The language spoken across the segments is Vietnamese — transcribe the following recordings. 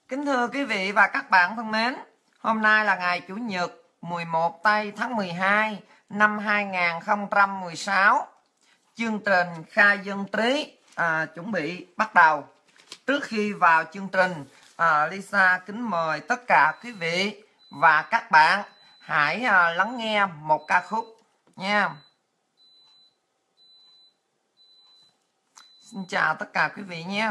Kính thưa quý vị và các bạn thân mến, hôm nay là ngày Chủ nhật 11 tây tháng 12 năm 2016. Chương trình khai dân trí chuẩn bị bắt đầu. Trước khi vào chương trình, Lisa kính mời tất cả quý vị và các bạn hãy lắng nghe một ca khúc nha. Xin chào tất cả quý vị nhé.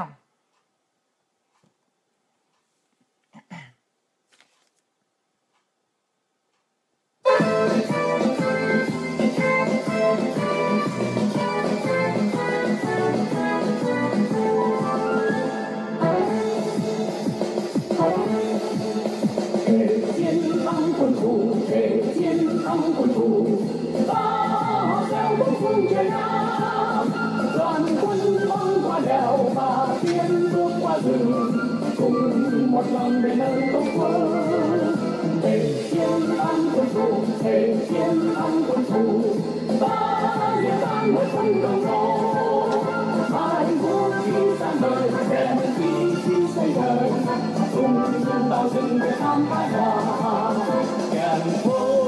Quân thù ta gieo bóng phương trời Nam, đoàn quân băng qua đèo và tiến bước qua rừng, cùng một lòng để nơi tổ quốc. Để chiến thắng quân thù, để chiến thắng quân thù, ta diệt tan một quân đồng lô. Hai vũ khí sang đời, đèn khí chi xây đời, cùng tạo dựng Việt Nam thái hòa. Kèn phố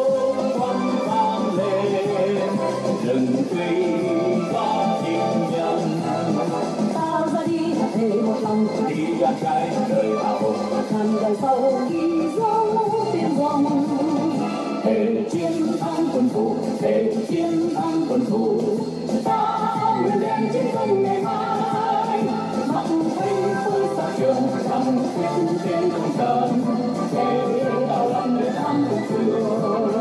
đừng tuy có tình nhân, ta ra đi thề một lòng đi ra trái đời hào tràn đầy sâu ghi dấu tiếng vọng. Thề chiến thắng quân thù, thề chiến thắng quân thù, ta nguyện đem chiến công ngày mai. Mặc thấy phơi xa trường thầm quyết trên công sơn, thề đào lòng để thăm cuộc trường.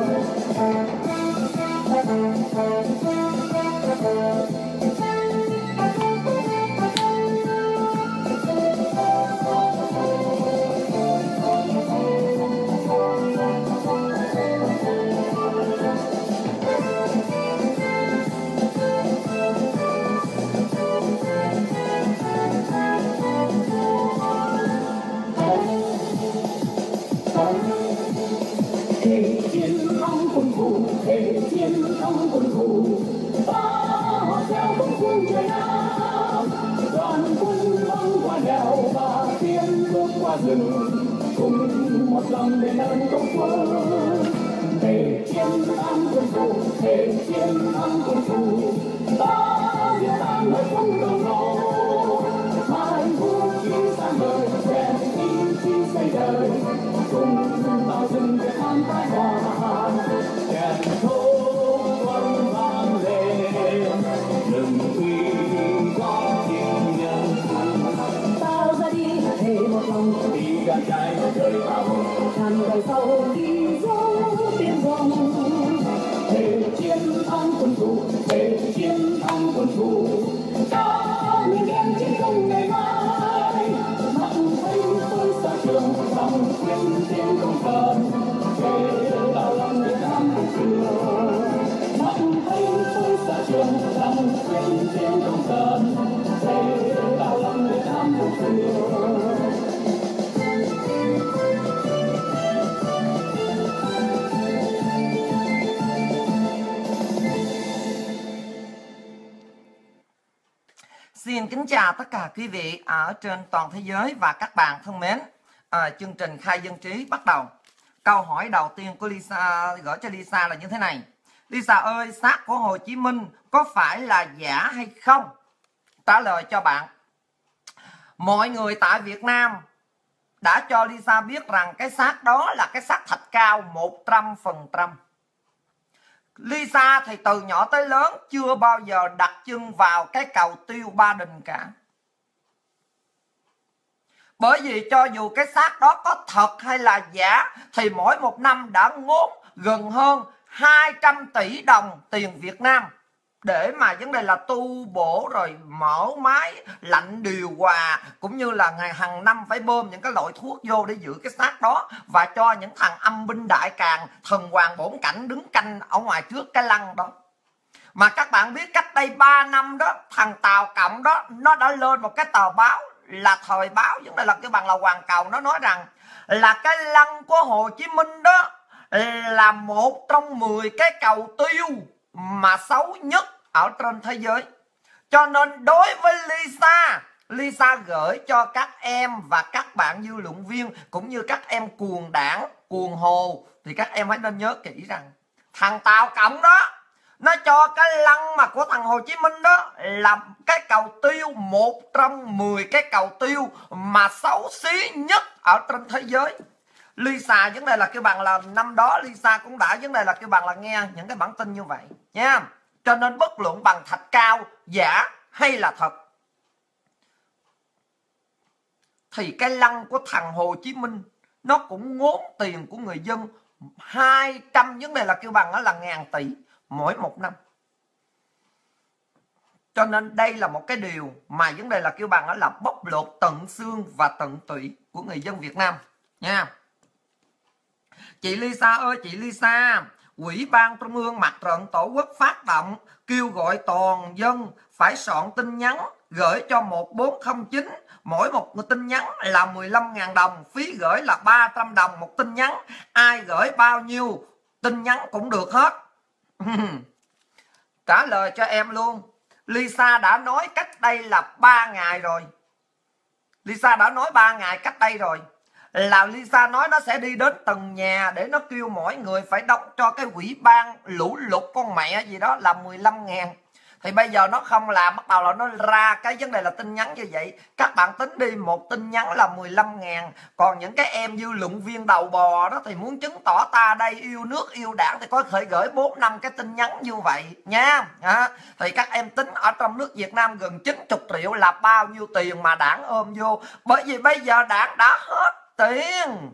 Để chiến thắng quân thù, ta họ theo bóng phương trời Nam, đoàn quân băng qua đèo và tiến bước qua rừng, cùng một lòng để nơi tổ quốc. Để chiến thắng quân thù, để chiến thắng quân thù, ta diệt tan hết quân đồng lô. Hai vũ khí sang đời, đèn khí chi xây đời, cùng tạo dựng Việt Nam thái hòa. Kèn thô quân vang lên, đừng quy có tình nhân, ta ra đi thề một lòng đi ra trái đời hào tràn đầy sâu ghi dấu tiếng vọng. Thề chiến thắng quân thù, thề chiến thắng quân thù, ta nguyện đem chiến công ngày mai. Mặc thấy tôi xa trường lòng quyết tiếng công thần, thề đào lòng để thăm cuộc trường. Mặc thấy tôi xa trường lòng quyết tiếng công thần, thề đào lòng để thăm cuộc trường. Xin kính chào tất cả quý vị ở trên toàn thế giới và các bạn thân mến. Chương trình khai dân trí bắt đầu. Câu hỏi đầu tiên của Lisa gửi cho Lisa là như thế này: Lisa ơi, xác của Hồ Chí Minh có phải là giả hay không? Trả lời cho bạn. Mọi người tại Việt Nam đã cho Lisa biết rằng cái xác đó là cái xác thạch cao 100%. Lisa thì từ nhỏ tới lớn chưa bao giờ đặt chân vào cái cầu Tiêu Ba Đình cả. Bởi vì cho dù cái xác đó có thật hay là giả thì mỗi một năm đã ngốn gần hơn 200 tỷ đồng tiền Việt Nam để mà vấn đề là tu bổ rồi mở máy lạnh điều hòa, cũng như là ngày hàng năm phải bơm những cái loại thuốc vô để giữ cái xác đó, và cho những thằng âm binh đại càn thần hoàng bổn cảnh đứng canh ở ngoài trước cái lăng đó. Mà các bạn biết cách đây 3 năm đó, thằng Tàu Cộng đó nó đã lên một cái tờ báo là thời báo, vấn đề là cái bằng là Hoàn Cầu, nó nói rằng là cái lăng của Hồ Chí Minh đó là một trong 10 cái cầu tiêu mà xấu nhất ở trên thế giới. Cho nên đối với Lisa Lisa gửi cho các em và các bạn dư luận viên cũng như các em cuồng đảng, cuồng hồ, thì các em hãy nên nhớ kỹ rằng thằng Tàu Cộng đó nó cho cái lăng mà của thằng Hồ Chí Minh đó là cái cầu tiêu, một trong 10 cái cầu tiêu mà xấu xí nhất ở trên thế giới. Lisa vấn đề là kêu bằng là năm đó Lisa cũng đã vấn đề là kêu bằng là nghe những cái bản tin như vậy nha. Cho nên bất luận bằng thạch cao giả hay là thật, thì cái lăng của thằng Hồ Chí Minh nó cũng ngốn tiền của người dân 200 vấn đề là kêu bằng là ngàn tỷ mỗi một năm. Cho nên đây là một cái điều mà vấn đề là kêu bằng là bóc lột tận xương và tận tủy của người dân Việt Nam nha. Chị Lisa ơi, chị Lisa, Ủy ban Trung ương Mặt trận Tổ quốc phát động kêu gọi toàn dân phải soạn tin nhắn gửi cho 1409, mỗi một tin nhắn là 15.000 đồng, phí gửi là 300 đồng một tin nhắn, ai gửi bao nhiêu tin nhắn cũng được hết. Trả lời cho em luôn, Lisa đã nói cách đây là 3 ngày rồi. Lisa đã nói 3 ngày cách đây rồi, là Lisa nói nó sẽ đi đến từng nhà để nó kêu mỗi người phải đóng cho cái quỹ ban lũ lụt con mẹ gì đó là 15.000. Thì bây giờ nó không làm, bắt đầu là nó ra cái vấn đề là tin nhắn như vậy. Các bạn tính đi, một tin nhắn là 15.000. Còn những cái em dư luận viên đầu bò đó thì muốn chứng tỏ ta đây yêu nước yêu đảng thì có thể gửi 4-5 cái tin nhắn như vậy nha. Thì các em tính ở trong nước Việt Nam gần 90 triệu là bao nhiêu tiền mà đảng ôm vô. Bởi vì bây giờ đảng đã hết tiền,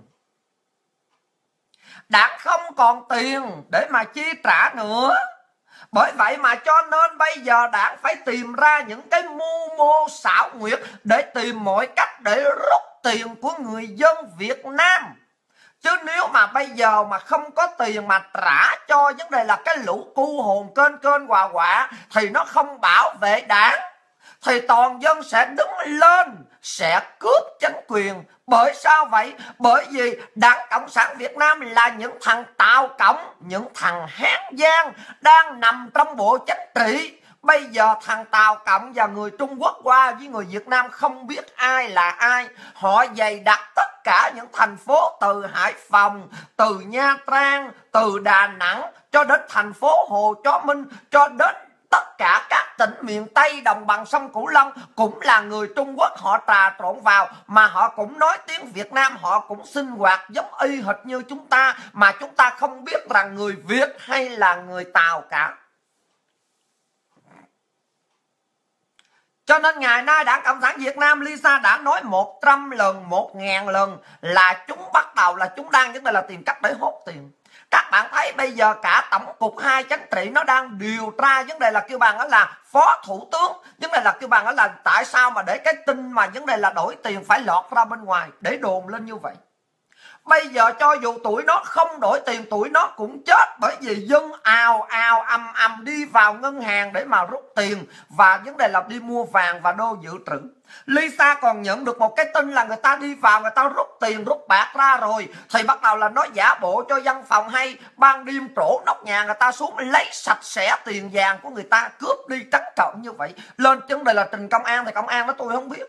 đảng không còn tiền để mà chi trả nữa. Bởi vậy mà cho nên bây giờ đảng phải tìm ra những cái mưu mô xảo quyệt để tìm mọi cách để rút tiền của người dân Việt Nam. Chứ nếu mà bây giờ mà không có tiền mà trả cho vấn đề là cái lũ cu hồn kênh quà quạ thì nó không bảo vệ đảng, thì toàn dân sẽ đứng lên, sẽ cướp chính quyền. Bởi sao vậy? Bởi vì Đảng Cộng sản Việt Nam là những thằng Tàu Cộng, những thằng Hán Giang đang nằm trong bộ chính trị. Bây giờ thằng Tàu Cộng và người Trung Quốc qua với người Việt Nam không biết ai là ai. Họ dày đặt tất cả những thành phố từ Hải Phòng, từ Nha Trang, từ Đà Nẵng cho đến thành phố Hồ Chí Minh, cho đến tất cả các tỉnh miền Tây đồng bằng sông Cửu Long cũng là người Trung Quốc họ trà trộn vào, mà họ cũng nói tiếng Việt Nam, họ cũng sinh hoạt giống y hệt như chúng ta, mà chúng ta không biết rằng người Việt hay là người Tàu cả. Cho nên ngày nay Đảng Cộng sản Việt Nam, Lisa đã nói 100 lần, 1000 lần là chúng bắt đầu là chúng đang vấn đề là tìm cách để hốt tiền. Các bạn thấy bây giờ cả Tổng cục 2 Chính trị nó đang điều tra vấn đề là kêu bằng đó là Phó Thủ tướng, vấn đề là kêu bằng đó là tại sao mà để cái tin mà vấn đề là đổi tiền phải lọt ra bên ngoài để đồn lên như vậy. Bây giờ cho dù tụi nó không đổi tiền, tụi nó cũng chết, bởi vì dân ào ào ầm đi vào ngân hàng để mà rút tiền và vấn đề là đi mua vàng và đô dự trữ. Lisa còn nhận được một cái tin là người ta đi vào, người ta rút tiền rút bạc ra rồi, thì bắt đầu là nó giả bộ cho văn phòng hay ban đêm trổ nóc nhà người ta xuống lấy sạch sẽ tiền vàng của người ta, cướp đi trắng trợn như vậy. Lên vấn đề là trình công an thì công an nói tôi không biết.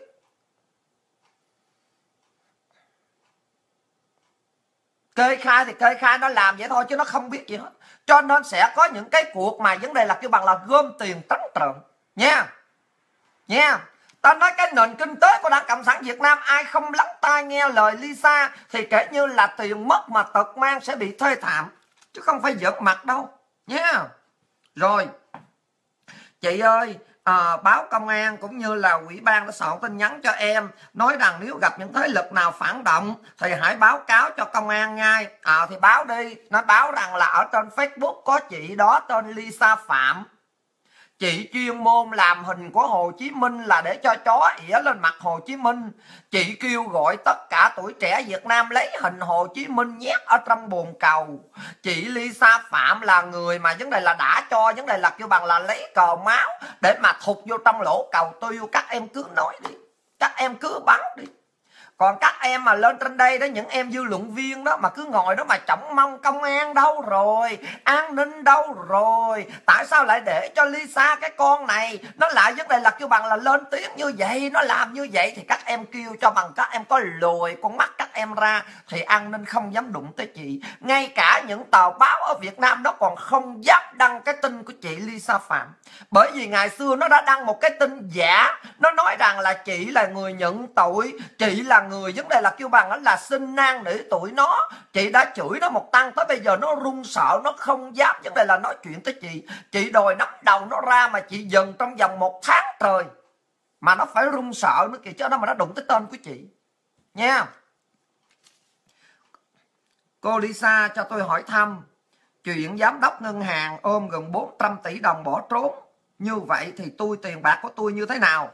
Kê khai thì kê khai, nó làm vậy thôi chứ nó không biết gì hết. Cho nên sẽ có những cái cuộc mà vấn đề là kêu bằng là gom tiền trắng trợn nha. Nha. Ta nói cái nền kinh tế của Đảng Cộng sản Việt Nam ai không lắng tai nghe lời Lisa thì kể như là tiền mất mà tật mang sẽ bị thê thảm, chứ không phải giật mặt đâu nha. Rồi chị ơi, báo công an cũng như là ủy ban đã soạn tin nhắn cho em nói rằng nếu gặp những thế lực nào phản động thì hãy báo cáo cho công an ngay. Thì báo đi. Nó báo rằng là ở trên Facebook có chị đó tên Lisa Phạm, chị chuyên môn làm hình của Hồ Chí Minh là để cho chó ỉa lên mặt Hồ Chí Minh. Chị kêu gọi tất cả tuổi trẻ Việt Nam lấy hình Hồ Chí Minh nhét ở trong bồn cầu. Chị Lisa Phạm là người mà vấn đề là đã cho vấn đề là kêu bằng là lấy cờ máu để mà thụt vô trong lỗ cầu tiêu. Các em cứ nói đi, các em cứ bắn đi. Còn các em mà lên trên đây đó, những em dư luận viên đó mà cứ ngồi đó mà trông mong công an đâu rồi, an ninh đâu rồi, tại sao lại để cho Lisa cái con này nó lại vấn đề là kêu bằng là lên tiếng như vậy, nó làm như vậy, thì các em kêu cho bằng các em có lùi con mắt các em ra thì an ninh không dám đụng tới chị. Ngay cả những tờ báo ở Việt Nam nó còn không dám đăng cái tin của chị Lisa Phạm, bởi vì ngày xưa nó đã đăng một cái tin giả, nó nói rằng là chị là người nhận tội, chị là người vấn đề là kêu bằng là sinh nang nỉ tuổi nó. Chị đã chửi nó một tăng tới bây giờ nó run sợ, nó không dám vấn đề là nói chuyện tới chị. Chị đòi nắm đầu nó ra mà chị dần trong vòng 1 tháng trời mà nó phải run sợ nữa kìa, chứ đó mà nó đụng tới tên của chị nha. Cô Lisa cho tôi hỏi thăm chuyện giám đốc ngân hàng ôm gần 400 tỷ đồng bỏ trốn, như vậy thì tiền bạc của tôi như thế nào?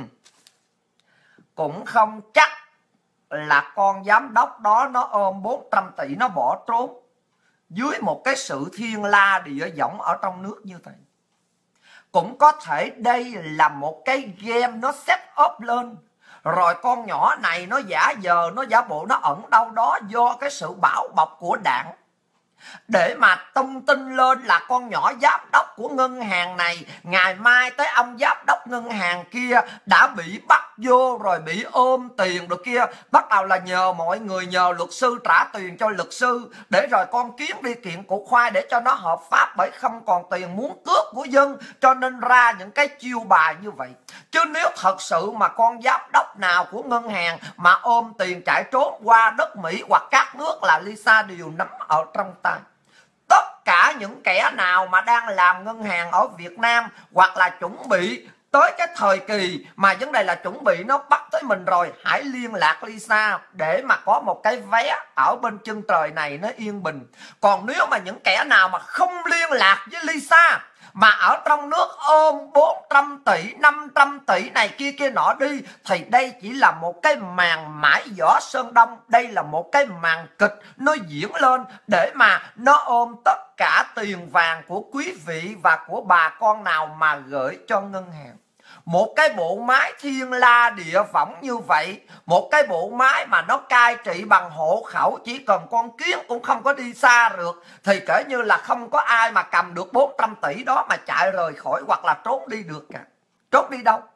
Cũng không chắc là con giám đốc đó nó ôm 400 tỷ nó bỏ trốn dưới một cái sự thiên la địa võng ở trong nước như thế. Cũng có thể đây là một cái game nó set up lên, rồi con nhỏ này nó giả vờ, nó giả bộ nó ẩn đâu đó do cái sự bảo bọc của đảng, để mà tung tin lên là con nhỏ giám đốc của ngân hàng này ngày mai tới ông giám đốc ngân hàng kia đã bị bắt vô rồi bị ôm tiền rồi kia, bắt đầu là nhờ mọi người, nhờ luật sư trả tiền cho luật sư để rồi con Kiến đi kiện cụ Khoai để cho nó hợp pháp, bởi không còn tiền muốn cướp của dân cho nên ra những cái chiêu bài như vậy. Chứ nếu thật sự mà con giám đốc nào của ngân hàng mà ôm tiền chạy trốn qua đất Mỹ hoặc các nước là Lisa đều nắm ở trong tay. Tất cả những kẻ nào mà đang làm ngân hàng ở Việt Nam hoặc là chuẩn bị tới cái thời kỳ mà vấn đề là chuẩn bị nó bắt tới mình rồi, hãy liên lạc Lisa để mà có một cái vé ở bên chân trời này nó yên bình. Còn nếu mà những kẻ nào mà không liên lạc với Lisa mà ở trong nước ôm 400 tỷ, 500 tỷ này kia kia nọ đi, thì đây chỉ là một cái màn mãi giỏ Sơn Đông. Đây là một cái màn kịch nó diễn lên để mà nó ôm tất cả tiền vàng của quý vị và của bà con nào mà gửi cho ngân hàng. Một cái bộ máy thiên la địa võng như vậy, một cái bộ máy mà nó cai trị bằng hộ khẩu, chỉ cần con Kiến cũng không có đi xa được, thì kể như là không có ai mà cầm được 400 tỷ đó mà chạy rời khỏi hoặc là trốn đi được cả. Trốn đi đâu?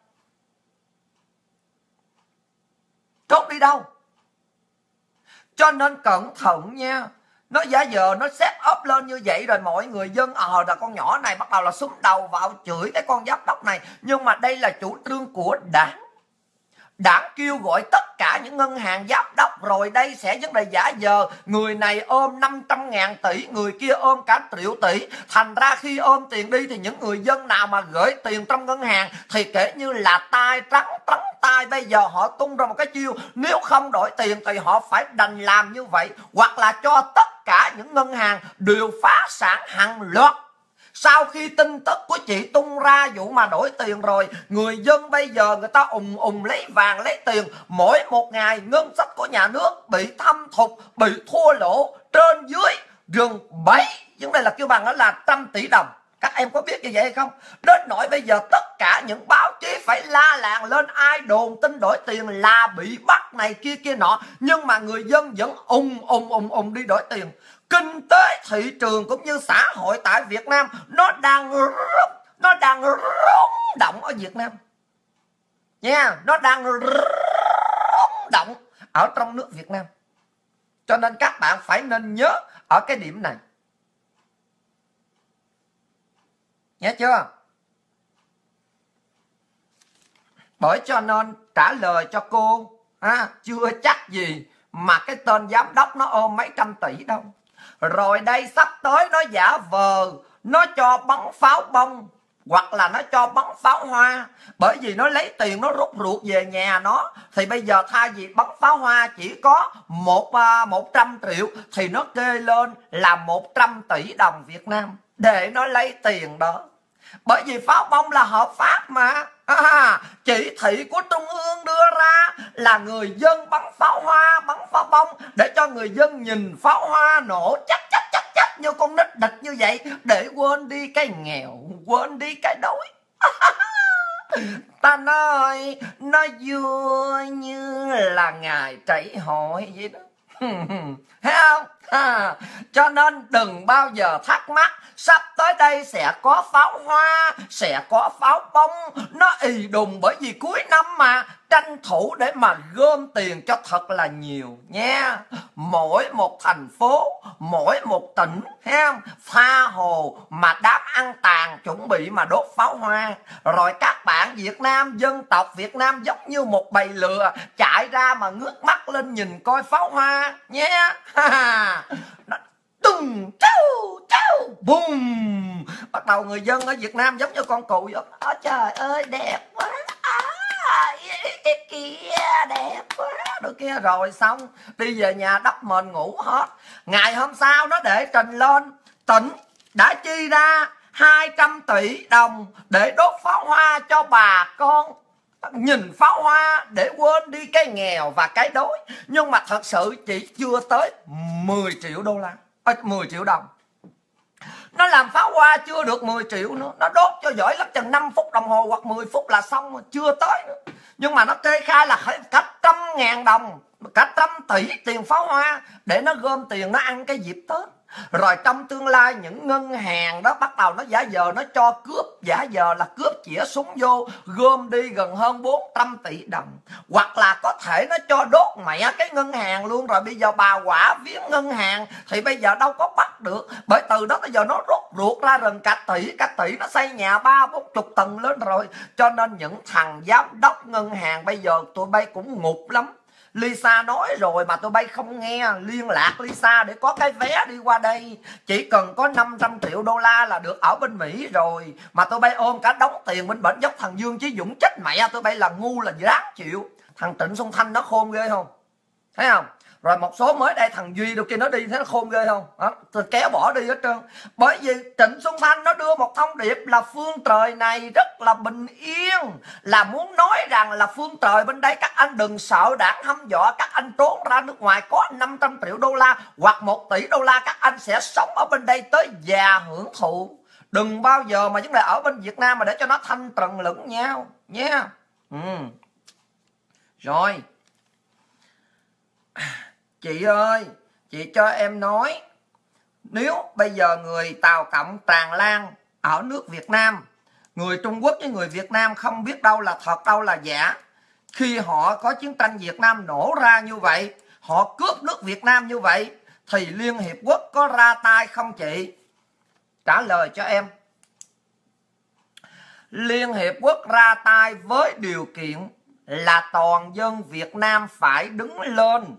Trốn đi đâu? Cho nên cẩn thận nha. Nó giả vờ nó set up lên như vậy rồi mọi người dân là con nhỏ này bắt đầu là súng đầu vào chửi cái con giám đốc này. Nhưng mà đây là chủ trương của đảng. Đảng kêu gọi tất cả những ngân hàng giám đốc rồi đây sẽ vấn đề giả vờ người này ôm 500.000 tỷ, người kia ôm cả 1 triệu tỷ. Thành ra khi ôm tiền đi thì những người dân nào mà gửi tiền trong ngân hàng thì kể như là tay trắng tay. Bây giờ họ tung ra một cái chiêu, nếu không đổi tiền thì họ phải đành làm như vậy, hoặc là cho tất cả những ngân hàng đều phá sản hàng loạt. Sau khi tin tức của chị tung ra vụ mà đổi tiền rồi, người dân bây giờ người ta ùng lấy vàng lấy tiền. Mỗi một ngày ngân sách của nhà nước bị thâm thụt, bị thua lỗ trên dưới gần 7, vấn đề là kêu bằng đó là 100 tỷ đồng. Các em có biết như vậy hay không? Đến nỗi bây giờ tất cả những báo chí phải la làng lên, ai đồn tin đổi tiền là bị bắt này kia kia nọ, nhưng mà người dân vẫn ùng đi đổi tiền. Kinh tế thị trường cũng như xã hội tại Việt Nam nó đang rung động ở Việt Nam nha, nó đang rung động ở trong nước Việt Nam. Cho nên các bạn phải nên nhớ ở cái điểm này, nhớ chưa? Bởi cho nên trả lời cho cô chưa chắc gì mà cái tên giám đốc nó ôm mấy trăm tỷ đâu. Rồi đây sắp tới nó giả vờ nó cho bắn pháo bông hoặc là nó cho bắn pháo hoa, bởi vì nó lấy tiền nó rút ruột về nhà nó. Thì bây giờ thay vì bắn pháo hoa chỉ có 100 triệu thì nó kê lên là 100 tỷ đồng Việt Nam để nó lấy tiền đó. Bởi vì pháo bông là hợp pháp mà. Chỉ thị của Trung ương đưa ra là người dân bắn pháo hoa, bắn pháo bông để cho người dân nhìn pháo hoa nổ chắc như con nít địch như vậy, để quên đi cái nghèo, quên đi cái đói. Ta nói nó vui như là ngày trảy hội vậy đó. Thấy không? Cho nên đừng bao giờ thắc mắc sắp tới đây sẽ có pháo hoa, sẽ có pháo bông, nó ì đùng, bởi vì cuối năm mà, tranh thủ để mà gom tiền cho thật là nhiều nha. Mỗi một thành phố, mỗi một tỉnh, thấy không? Tha hồ mà đám ăn tàn chuẩn bị mà đốt pháo hoa. Rồi các bạn Việt Nam, dân tộc Việt Nam giống như một bầy lừa chạy ra mà ngước mắt lên nhìn coi pháo hoa nhé. Tùng trâu trâu bùm, bắt đầu người dân ở Việt Nam giống như con cụ vậy. Trời ơi đẹp quá, cái kia đẹp quá, đôi kia. Rồi xong đi về nhà đắp mền ngủ hết. Ngày hôm sau nó để trình lên, tỉnh đã chi ra 200 tỷ đồng để đốt pháo hoa cho bà con nhìn pháo hoa để quên đi cái nghèo và cái đói. Nhưng mà thật sự chỉ chưa tới 10 triệu đô la, 10 triệu đồng. Nó làm pháo hoa chưa được 10 triệu nữa, nó đốt cho giỏi lắm chừng 5 phút đồng hồ hoặc 10 phút là xong rồi, chưa tới nữa. Nhưng mà nó kê khai là cả 100.000 đồng, cả 100 tỷ tiền pháo hoa để nó gom tiền nó ăn cái dịp Tết. Rồi trong tương lai những ngân hàng đó bắt đầu nó giả vờ nó cho cướp, giả vờ là cướp chĩa súng vô, gom đi gần hơn 400 tỷ đồng. Hoặc là có thể nó cho đốt mẹ cái ngân hàng luôn. Rồi bây giờ bà quả viếng ngân hàng thì bây giờ đâu có bắt được, bởi từ đó tới giờ nó rút ruột ra rừng cả tỷ nó xây nhà 30-40 tầng lên rồi. Cho nên những thằng giám đốc ngân hàng bây giờ tụi bay cũng ngục lắm. Lisa nói rồi mà tụi bay không nghe, liên lạc Lisa để có cái vé đi qua đây. Chỉ cần có 500 triệu đô la là được ở bên Mỹ rồi. Mà tụi bay ôm cả đống tiền bên bển dốc thằng Dương Chí Dũng chết mẹ tụi bay là ngu là đáng chịu. Thằng Trịnh Xuân Thanh nó khôn ghê không? Thấy không? Rồi một số mới đây thằng Duy đâu kia nó đi thấy nó khôn ghê không? Đó, kéo bỏ đi hết trơn. Bởi vì Trịnh Xuân Thanh nó đưa một thông điệp là phương trời này rất là bình yên, là muốn nói rằng là phương trời bên đây các anh đừng sợ đảng hăm dọa các anh trốn ra nước ngoài, có 500 triệu đô la hoặc 1 tỷ đô la các anh sẽ sống ở bên đây tới già hưởng thụ. Đừng bao giờ mà vấn đề ở bên Việt Nam mà để cho nó thanh trần lẫn nhau nhé. Rồi chị ơi, chị cho em nói, nếu bây giờ người Tàu Cộng tràn lan ở nước Việt Nam, người Trung Quốc với người Việt Nam không biết đâu là thật đâu là giả. Khi họ có chiến tranh Việt Nam nổ ra như vậy, họ cướp nước Việt Nam như vậy, thì Liên Hiệp Quốc có ra tay không chị? Trả lời cho em. Liên Hiệp Quốc ra tay với điều kiện là toàn dân Việt Nam phải đứng lên.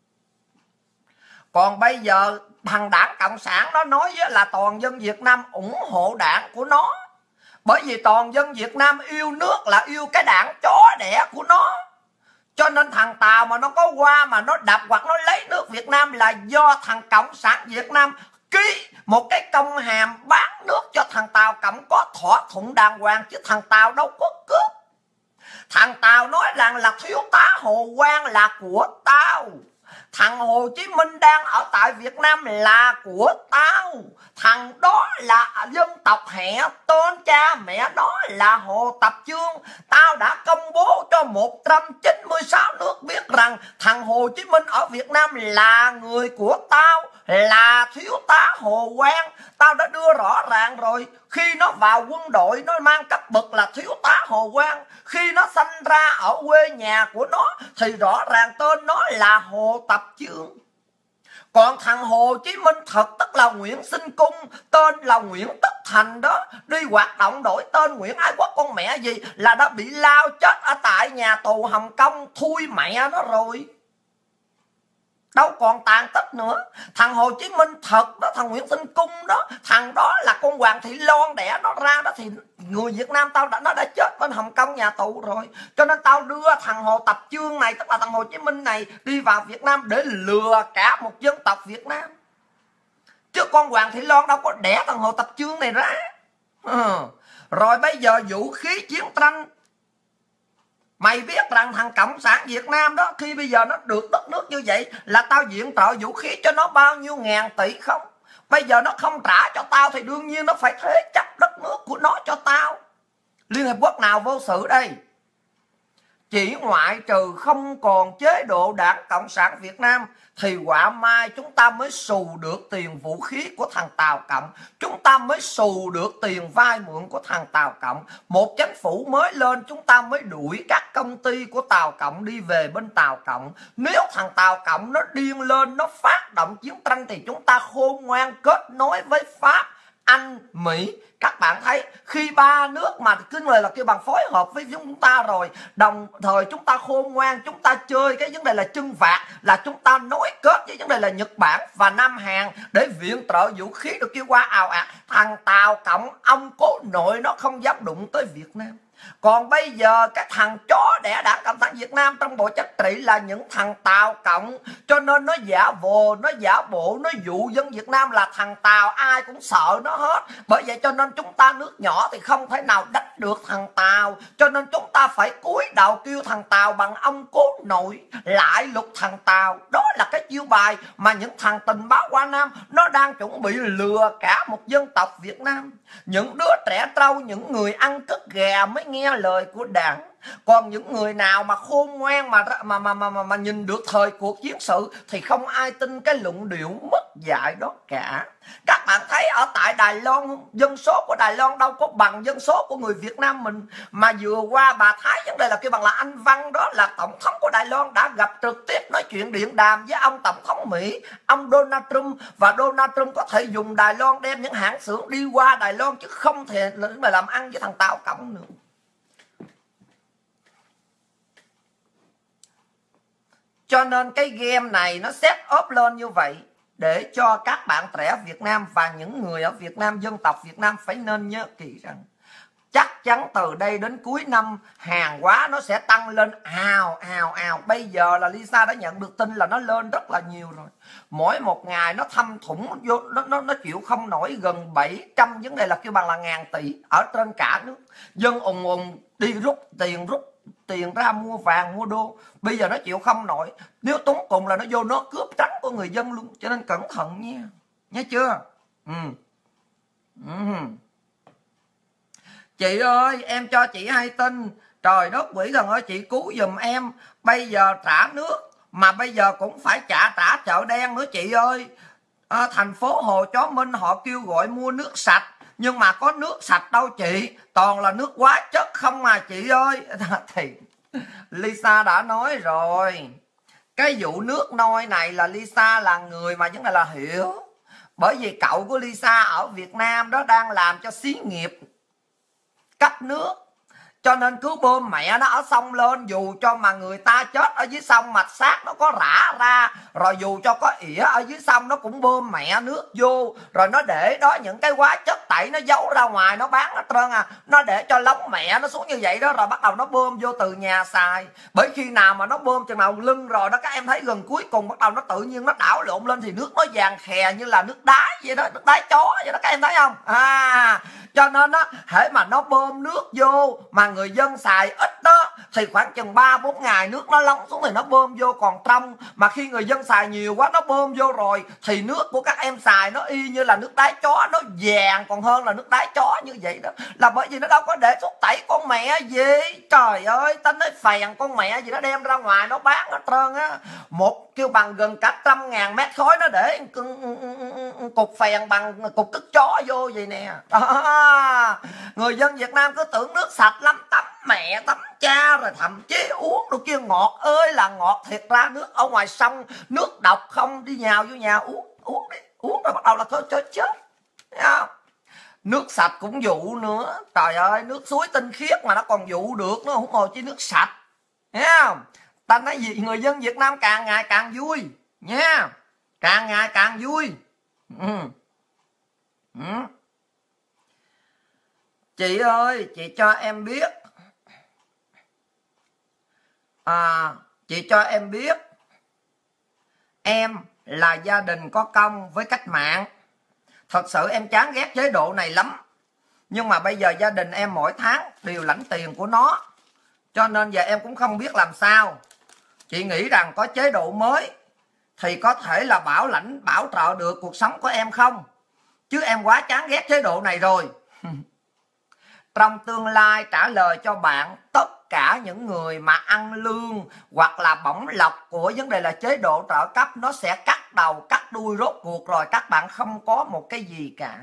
Còn bây giờ thằng đảng Cộng sản nó nói là toàn dân Việt Nam ủng hộ đảng của nó. Bởi vì toàn dân Việt Nam yêu nước là yêu cái đảng chó đẻ của nó. Cho nên thằng Tàu mà nó có qua mà nó đập hoặc nó lấy nước Việt Nam là do thằng Cộng sản Việt Nam ký một cái công hàm bán nước cho thằng Tàu Cộng có thỏa thuận đàng hoàng, chứ thằng Tàu đâu có cướp. Thằng Tàu nói rằng là thiếu tá Hồ Quang là của tao, thằng Hồ Chí Minh đang ở tại Việt Nam là của tao, thằng đó là dân tộc Hẹ, tên cha mẹ nó là Hồ Tập Chương. Tao đã công bố cho 196 nước biết rằng thằng Hồ Chí Minh ở Việt Nam là người của tao, là thiếu tá Hồ Quang. Tao đã đưa rõ ràng rồi. Khi nó vào quân đội nó mang cấp bậc là thiếu tá Hồ Quang. Khi nó sanh ra ở quê nhà của nó thì rõ ràng tên nó là Hồ Tập Chương. Còn thằng Hồ Chí Minh thật tức là Nguyễn Sinh Cung, tên là Nguyễn Tất Thành đó, đi hoạt động đổi tên Nguyễn Ái Quốc con mẹ gì là đã bị lao chết ở tại nhà tù Hồng Kông, thui mẹ nó rồi, đâu còn tàn tích nữa. Thằng Hồ Chí Minh thật đó, thằng Nguyễn Sinh Cung đó, thằng đó là con Hoàng Thị Loan đẻ nó ra đó, thì người Việt Nam nó đã chết bên Hồng Kông nhà tù rồi. Cho nên tao đưa thằng Hồ Tập Chương này, tức là thằng Hồ Chí Minh này, đi vào Việt Nam để lừa cả một dân tộc Việt Nam. Chứ con Hoàng Thị Loan đâu có đẻ thằng Hồ Tập Chương này ra. Rồi bây giờ vũ khí chiến tranh, mày biết rằng thằng Cộng sản Việt Nam đó, khi bây giờ nó được đất nước như vậy là tao viện trợ vũ khí cho nó bao nhiêu ngàn tỷ không? Bây giờ nó không trả cho tao thì đương nhiên nó phải thế chấp đất nước của nó cho tao. Liên Hiệp Quốc nào vô sự đây? Chỉ ngoại trừ không còn chế độ Đảng Cộng sản Việt Nam thì quả mai chúng ta mới xù được tiền vũ khí của thằng Tàu Cộng. Chúng ta mới xù được tiền vay mượn của thằng Tàu Cộng. Một chính phủ mới lên chúng ta mới đuổi các công ty của Tàu Cộng đi về bên Tàu Cộng. Nếu thằng Tàu Cộng nó điên lên, nó phát động chiến tranh thì chúng ta khôn ngoan kết nối với Pháp, Anh, Mỹ. Các bạn thấy khi ba nước mà cái người là kêu bằng phối hợp với chúng ta rồi, đồng thời chúng ta khôn ngoan, chúng ta chơi cái vấn đề là chân vạc, là chúng ta nối kết với vấn đề là Nhật Bản và Nam Hàn để viện trợ vũ khí được kêu qua ào ạt. Thằng Tàu Cộng, ông cố nội nó không dám đụng tới Việt Nam. Còn bây giờ cái thằng chó đẻ Đảng Cộng sản Việt Nam trong bộ chính trị là những thằng Tàu Cộng, cho nên nó giả vờ, nó giả bộ, nó dụ dân Việt Nam là thằng Tàu, ai cũng sợ nó hết. Bởi vậy cho nên chúng ta nước nhỏ thì không thể nào đánh được thằng Tàu, cho nên chúng ta phải cúi đầu kêu thằng Tàu bằng ông cố nội, lại lục thằng Tàu. Đó là cái chiêu bài mà những thằng tình báo Hoa Nam nó đang chuẩn bị lừa cả một dân tộc Việt Nam. Những đứa trẻ trâu, những người ăn cất gà mới nghe lời của Đảng. Còn những người nào mà khôn ngoan mà nhìn được thời cuộc chiến sự thì không ai tin cái luận điệu mất dạy đó cả. Các bạn thấy ở tại Đài Loan không? Dân số của Đài Loan đâu có bằng dân số của người Việt Nam mình. Mà vừa qua bà Thái vấn đề là kêu bằng là anh Văn, đó là tổng thống của Đài Loan, đã gặp trực tiếp nói chuyện điện đàm với ông tổng thống Mỹ, ông Donald Trump. Và Donald Trump có thể dùng Đài Loan đem những hãng xưởng đi qua Đài Loan, chứ không thể mà làm ăn với thằng Tàu Cộng nữa. Cho nên cái game này nó set up lên như vậy để cho các bạn trẻ Việt Nam và những người ở Việt Nam, dân tộc Việt Nam phải nên nhớ kỹ rằng chắc chắn từ đây đến cuối năm hàng hóa nó sẽ tăng lên ào. Bây giờ là Lisa đã nhận được tin là nó lên rất là nhiều rồi. Mỗi một ngày nó thâm thủng vô, nó chịu không nổi gần 700 vấn đề là kêu bằng là ngàn tỷ ở trên cả nước. Dân ùng đi rút tiền ra mua vàng mua đô. Bây giờ nó chịu không nổi. Nếu tốn cùng là nó vô nó cướp trắng của người dân luôn. Cho nên cẩn thận nha. Nhớ chưa? Chị ơi, em cho chị hay tin. Trời đất quỷ thần ơi, chị cứu giùm em. Bây giờ trả nước mà bây giờ cũng phải trả chợ đen nữa chị ơi. Thành phố Hồ Chí Minh họ kêu gọi mua nước sạch, nhưng mà có nước sạch đâu chị, toàn là nước hóa chất không mà chị ơi. Thì Lisa đã nói rồi, cái vụ nước nôi này là Lisa là người mà vấn đề là hiểu. Bởi vì cậu của Lisa ở Việt Nam đó đang làm cho xí nghiệp cấp nước, cho nên cứ bơm mẹ nó ở sông lên, dù cho mà người ta chết ở dưới sông mạch xác nó có rã ra, rồi dù cho có ỉa ở dưới sông nó cũng bơm mẹ nước vô, rồi nó để đó những cái hóa chất tẩy nó giấu ra ngoài nó bán hết trơn à. Nó để cho lóng mẹ nó xuống như vậy đó, rồi bắt đầu nó bơm vô từ nhà xài. Bởi khi nào mà nó bơm chừng nào lưng rồi đó, các em thấy gần cuối cùng bắt đầu nó tự nhiên nó đảo lộn lên thì nước nó vàng khè như là nước đá vậy đó, nước đá chó vậy đó, các em thấy không? Cho nên á, hễ mà nó bơm nước vô mà người dân xài ít đó thì khoảng chừng 3-4 ngày nước nó lóng xuống thì nó bơm vô còn trong. Mà khi người dân xài nhiều quá nó bơm vô rồi thì nước của các em xài nó y như là nước đá chó, nó vàng còn hơn là nước đá chó như vậy đó. Là bởi vì nó đâu có để thuốc tẩy con mẹ gì. Trời ơi, tao nói phèn con mẹ gì nó đem ra ngoài nó bán hết trơn á. Một kêu bằng gần cả 100.000 mét khối nó để cục phèn bằng cục tức chó vô vậy nè. Người dân Việt Nam cứ tưởng nước sạch lắm, tắm mẹ tắm cha, rồi thậm chí uống đồ kia ngọt ơi là ngọt. Thiệt ra nước ở ngoài sông nước độc không, đi nhào vô nhà uống đi, uống rồi bắt đầu là thôi chết. Thấy không? Nước sạch cũng dụ nữa. Trời ơi, nước suối tinh khiết mà nó còn dụ được, nó không ngồi chỉ nước sạch. Thấy không? Ta nói gì, người dân Việt Nam càng ngày càng vui nha, càng ngày càng vui. Chị ơi, chị cho em biết, chị cho em biết em là gia đình có công với cách mạng. Thật sự em chán ghét chế độ này lắm, nhưng mà bây giờ gia đình em mỗi tháng đều lãnh tiền của nó, cho nên giờ em cũng không biết làm sao. Chị nghĩ rằng có chế độ mới thì có thể là bảo trợ được cuộc sống của em không? Chứ em quá chán ghét chế độ này rồi. trong tương lai trả lời cho bạn tất cả những người mà ăn lương hoặc là bổng lộc của vấn đề là chế độ trợ cấp, nó sẽ cắt đầu cắt đuôi, rốt cuộc rồi các bạn không có một cái gì cả.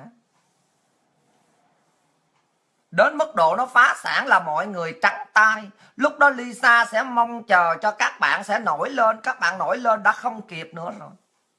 Đến mức độ nó phá sản là mọi người trắng tay. Lúc đó Lisa sẽ mong chờ cho các bạn sẽ nổi lên. Các bạn nổi lên đã không kịp nữa rồi.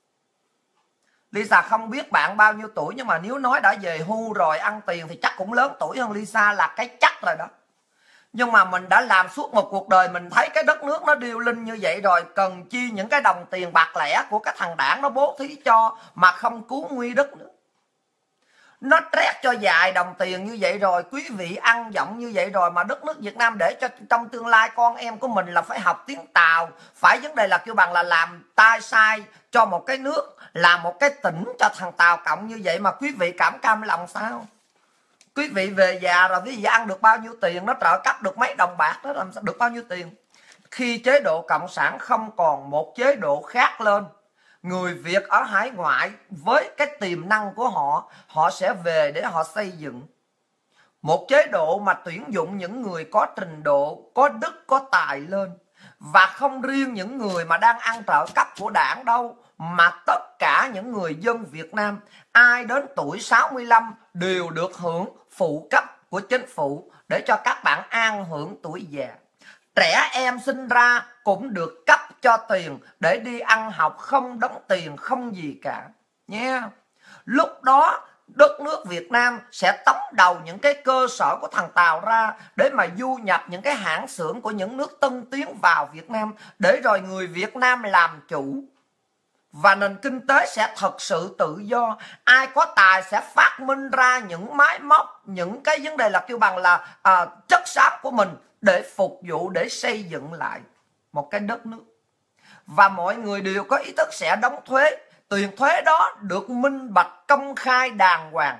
Lisa không biết bạn bao nhiêu tuổi, nhưng mà nếu nói đã về hưu rồi ăn tiền thì chắc cũng lớn tuổi hơn Lisa là cái chắc rồi đó. Nhưng mà mình đã làm suốt một cuộc đời, mình thấy cái đất nước nó điêu linh như vậy rồi, cần chi những cái đồng tiền bạc lẻ của các thằng đảng nó bố thí cho mà không cứu nguy đất nữa. Nó trét cho dài đồng tiền như vậy rồi, quý vị ăn giọng như vậy rồi, mà đất nước Việt Nam để cho trong tương lai con em của mình là phải học tiếng Tàu, phải vấn đề là kêu bằng là làm tai sai cho một cái nước, làm một cái tỉnh cho thằng Tàu Cộng như vậy mà quý vị cảm cam lòng sao? Quý vị về già rồi quý vị ăn được bao nhiêu tiền, nó trợ cấp được mấy đồng bạc đó, làm sao được bao nhiêu tiền? Khi chế độ Cộng sản không còn một chế độ khác lên, người Việt ở hải ngoại với cái tiềm năng của họ, họ sẽ về để họ xây dựng một chế độ mà tuyển dụng những người có trình độ, có đức, có tài lên. Và không riêng những người mà đang ăn trợ cấp của đảng đâu, mà tất cả những người dân Việt Nam, ai đến tuổi 65 đều được hưởng phụ cấp của chính phủ để cho các bạn an hưởng tuổi già. Trẻ em sinh ra cũng được cấp cho tiền để đi ăn học, không đóng tiền, không gì cả nhé. Lúc đó đất nước Việt Nam sẽ tống đầu những cái cơ sở của thằng Tàu ra để mà du nhập những cái hãng xưởng của những nước tân tiến vào Việt Nam, để rồi người Việt Nam làm chủ. Và nền kinh tế sẽ thật sự tự do. Ai có tài sẽ phát minh ra những máy móc, những cái vấn đề là kêu bằng là chất xám của mình để phục vụ, để xây dựng lại một cái đất nước. Và mọi người đều có ý thức sẽ đóng thuế. Tiền thuế đó được minh bạch, công khai, đàng hoàng.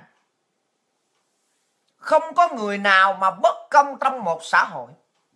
Không có người nào mà bất công trong một xã hội.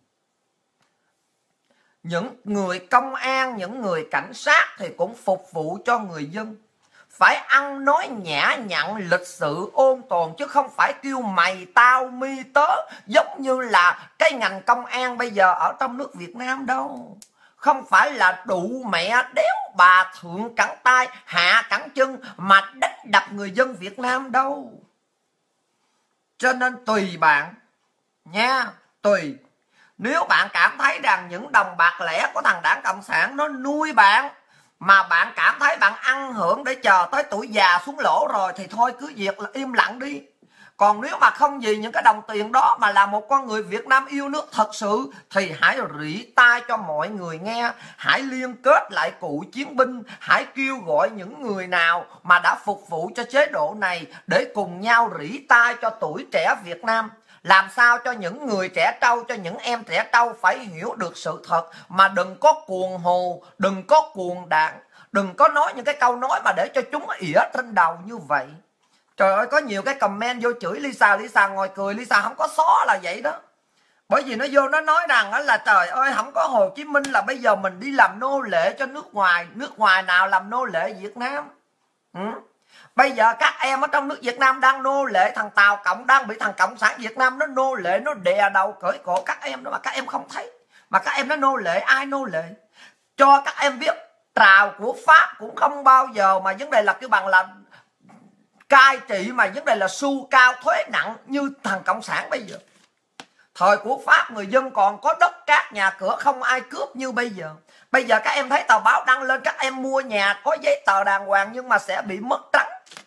Những người công an, những người cảnh sát thì cũng phục vụ cho người dân. Phải ăn nói nhã nhặn, lịch sự, ôn tồn, chứ không phải kêu mày tao mi tớ giống như là cái ngành công an bây giờ ở trong nước Việt Nam đâu. Không phải là đụ mẹ đéo bà thượng cẳng tay hạ cẳng chân mà đánh đập người dân Việt Nam đâu. Cho nên tùy bạn nha, tùy. Nếu bạn cảm thấy rằng những đồng bạc lẻ của thằng Đảng Cộng sản nó nuôi bạn, mà bạn cảm thấy bạn ăn hưởng để chờ tới tuổi già xuống lỗ rồi, thì thôi cứ việc là im lặng đi. Còn nếu mà không vì những cái đồng tiền đó mà là một con người Việt Nam yêu nước thật sự, thì hãy rỉ tai cho mọi người nghe. Hãy liên kết lại cựu chiến binh, hãy kêu gọi những người nào mà đã phục vụ cho chế độ này để cùng nhau rỉ tai cho tuổi trẻ Việt Nam. Làm sao cho những người trẻ trâu, cho những em trẻ trâu phải hiểu được sự thật, mà đừng có cuồng hồ, đừng có cuồng đạn, đừng có nói những cái câu nói mà để cho chúng ỉa trên đầu như vậy. Trời ơi, có nhiều cái comment vô chửi Lisa ngồi cười, Lisa không có xó là vậy đó. Bởi vì nó vô nó nói rằng là trời ơi, không có Hồ Chí Minh là bây giờ mình đi làm nô lệ cho nước ngoài nào làm nô lệ Việt Nam. Bây giờ các em ở trong nước Việt Nam đang nô lệ thằng Tàu Cộng, đang bị thằng Cộng sản Việt Nam nó nô lệ, nó đè đầu cởi cổ các em đó mà các em không thấy. Mà các em nó nô lệ, ai nô lệ? Cho các em biết trào của Pháp cũng không bao giờ mà vấn đề là cái bằng là cai trị mà vấn đề là xu cao thuế nặng như thằng Cộng sản bây giờ. Thời của Pháp người dân còn có đất cát nhà cửa, không ai cướp như bây giờ. Bây giờ các em thấy tờ báo đăng lên, các em mua nhà có giấy tờ đàng hoàng nhưng mà sẽ bị mất trắng.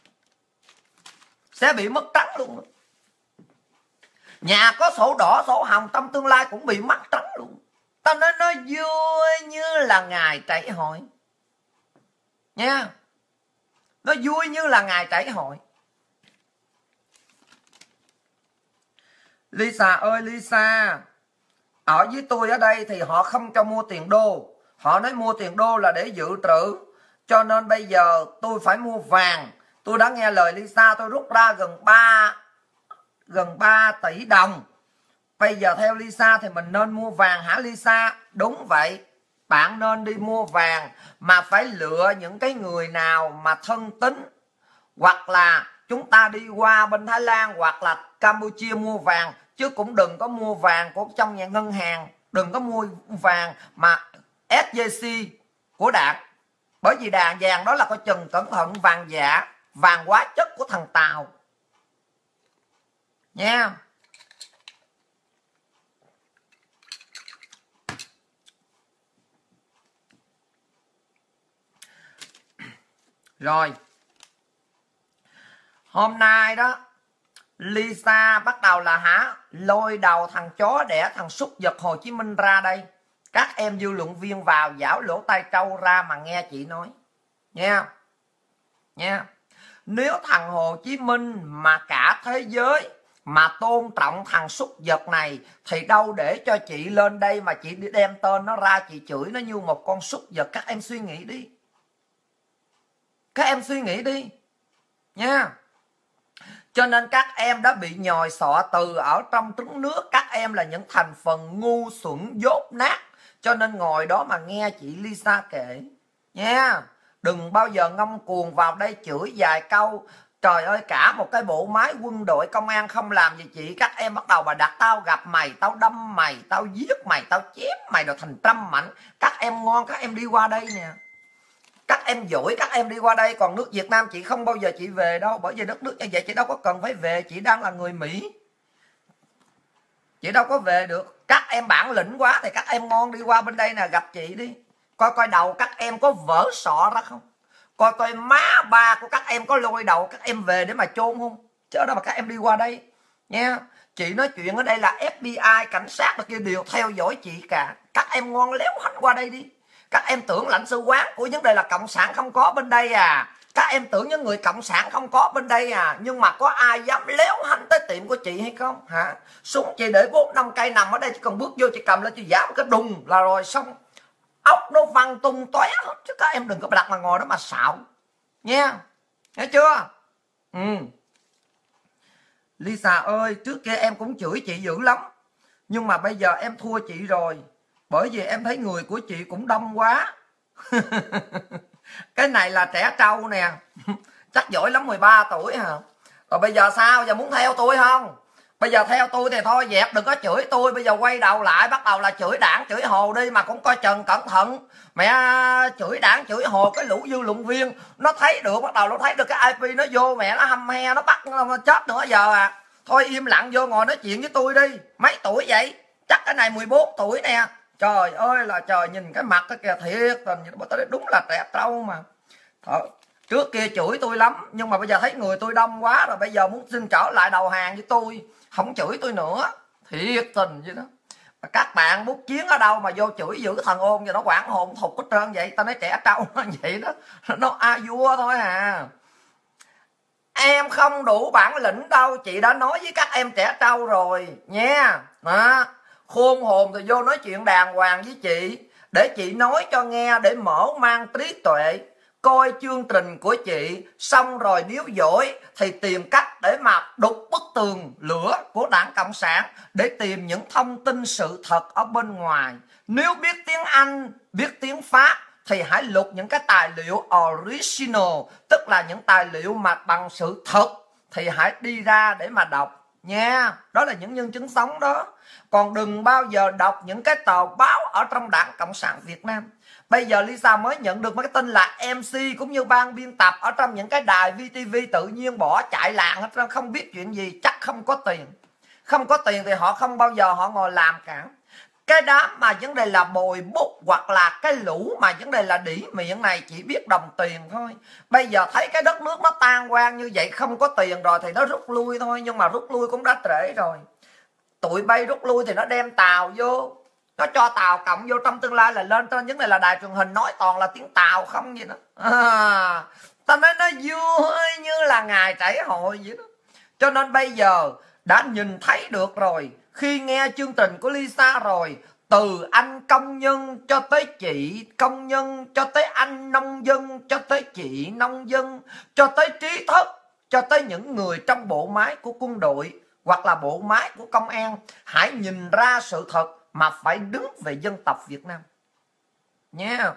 Sẽ bị mất trắng luôn. Nhà có sổ đỏ, sổ hồng trong tương lai cũng bị mất trắng luôn. Ta nói nó vui như là ngày trải hội nha. Nó vui như là ngày trải hội. Lisa ơi Lisa, ở với tôi ở đây thì họ không cho mua tiền đô. Họ nói mua tiền đô là để dự trữ. Cho nên bây giờ tôi phải mua vàng. Tôi đã nghe lời Lisa, tôi rút ra gần 3 tỷ đồng. Bây giờ theo Lisa thì mình nên mua vàng hả Lisa? Đúng vậy, bạn nên đi mua vàng, mà phải lựa những cái người nào mà thân tín. Hoặc là chúng ta đi qua bên Thái Lan hoặc là Campuchia mua vàng, chứ cũng đừng có mua vàng của trong nhà ngân hàng, đừng có mua vàng mà SJC của Đạt, bởi vì vàng đó là coi chừng cẩn thận vàng giả, vàng hóa chất của thằng Tàu nha. Rồi hôm nay đó Lisa bắt đầu là lôi đầu thằng chó đẻ thằng súc vật Hồ Chí Minh ra đây. Các em dư luận viên vào giảo lỗ tai trâu ra mà nghe chị nói nha. Nếu thằng Hồ Chí Minh mà cả thế giới mà tôn trọng thằng súc vật này thì đâu để cho chị lên đây mà chị đi đem tên nó ra chị chửi nó như một con súc vật. Các em suy nghĩ đi, các em suy nghĩ đi nha. Cho nên các em đã bị nhồi sọ từ ở trong trứng nước. Các em là những thành phần ngu xuẩn dốt nát, cho nên ngồi đó mà nghe chị Lisa kể nha. Đừng bao giờ ngông cuồng vào đây chửi vài câu. Trời ơi, cả một cái bộ máy quân đội công an không làm gì chị. Các em bắt đầu mà đặt tao gặp mày, tao đâm mày, tao giết mày, tao chém mày rồi thành trăm mảnh. Các em ngon, các em đi qua đây nè, các em giỏi, các em đi qua đây. Còn nước Việt Nam chị không bao giờ chị về đâu, bởi vì đất nước như vậy chị đâu có cần phải về. Chị đang là người Mỹ, chị đâu có về được. Các em bản lĩnh quá thì các em ngon đi qua bên đây nè, gặp chị đi, coi coi đầu các em có vỡ sọ ra không, coi coi má ba của các em có lôi đầu các em về để mà chôn không. Chứ đó mà các em đi qua đây nha. Chị nói chuyện ở đây là FBI, cảnh sát kia đều theo dõi chị cả. Các em ngon léo hành qua đây đi. Các em tưởng lãnh sự quán của vấn đề là cộng sản không có bên đây à? Các em tưởng những người cộng sản không có bên đây à? Nhưng mà có ai dám léo hành tới tiệm của chị hay không hả? Súng chị để 4-5 cây nằm ở đây, chỉ cần bước vô chị cầm lên chị giảm cái đùng là rồi xong, ốc nó văng tung tóe hết. Chứ các em đừng có đặt mà ngồi đó mà xạo nha, nghe chưa? Lisa ơi, trước kia em cũng chửi chị dữ lắm, nhưng mà bây giờ em thua chị rồi, bởi vì em thấy người của chị cũng đông quá. Cái này là trẻ trâu nè, chắc giỏi lắm 13 tuổi hả? Rồi bây giờ sao? Giờ muốn theo tôi không? Bây giờ theo tôi thì thôi dẹp, đừng có chửi tôi. Bây giờ quay đầu lại bắt đầu là chửi đảng chửi hồ đi, mà cũng coi chừng cẩn thận. Mẹ chửi đảng chửi hồ cái lũ dư luận viên nó thấy được, bắt đầu nó thấy được cái IP nó vô, mẹ nó hăm he, nó bắt nó chết nữa giờ à. Thôi im lặng vô ngồi nói chuyện với tôi đi. Mấy tuổi vậy? Chắc cái này 14 tuổi nè. Trời ơi là trời, nhìn cái mặt cái kìa, thiệt tình đúng là trẻ trâu mà. Thôi, trước kia chửi tôi lắm, nhưng mà bây giờ thấy người tôi đông quá rồi, bây giờ muốn xin trở lại đầu hàng với tôi, không chửi tôi nữa. Thiệt tình vậy đó. Mà các bạn bút chiến ở đâu mà vô chửi giữ thần ôn vậy, nó quảng hồn thục hết trơn vậy. Ta nói trẻ trâu nó vậy đó, nó a vua thôi à. Em không đủ bản lĩnh đâu, chị đã nói với các em trẻ trâu rồi nha. Đó, khôn hồn thì vô nói chuyện đàng hoàng với chị, để chị nói cho nghe, để mở mang trí tuệ, coi chương trình của chị, xong rồi nếu giỏi thì tìm cách để mà đục bức tường lửa của Đảng Cộng sản, để tìm những thông tin sự thật ở bên ngoài. Nếu biết tiếng Anh, biết tiếng Pháp thì hãy lục những cái tài liệu original, tức là những tài liệu mà bằng sự thật, thì hãy đi ra để mà đọc nha. Đó là những nhân chứng sống đó. Còn đừng bao giờ đọc những cái tờ báo ở trong Đảng Cộng sản Việt Nam. Bây giờ Lisa mới nhận được cái tin là MC cũng như ban biên tập ở trong những cái đài VTV tự nhiên bỏ chạy làng hết, không biết chuyện gì, chắc không có tiền. Không có tiền thì họ không bao giờ họ ngồi làm cả. Cái đám mà vấn đề là bồi bút hoặc là cái lũ mà vấn đề là đỉ miệng này chỉ biết đồng tiền thôi. Bây giờ thấy cái đất nước nó tan hoang như vậy, không có tiền rồi thì nó rút lui thôi. Nhưng mà rút lui cũng đã trễ rồi. Tụi bay rút lui thì nó đem Tàu vô, nó cho Tàu cộng vô, trong tương lai là lên trên vấn đề là đài truyền hình nói toàn là tiếng Tàu không vậy đó. Ta nói nó vui như là ngày trải hội vậy đó. Cho nên bây giờ đã nhìn thấy được rồi, khi nghe chương trình của Lisa rồi, từ anh công nhân cho tới chị công nhân, cho tới anh nông dân, cho tới chị nông dân, cho tới trí thức, cho tới những người trong bộ máy của quân đội hoặc là bộ máy của công an, hãy nhìn ra sự thật mà phải đứng về dân tộc Việt Nam nha.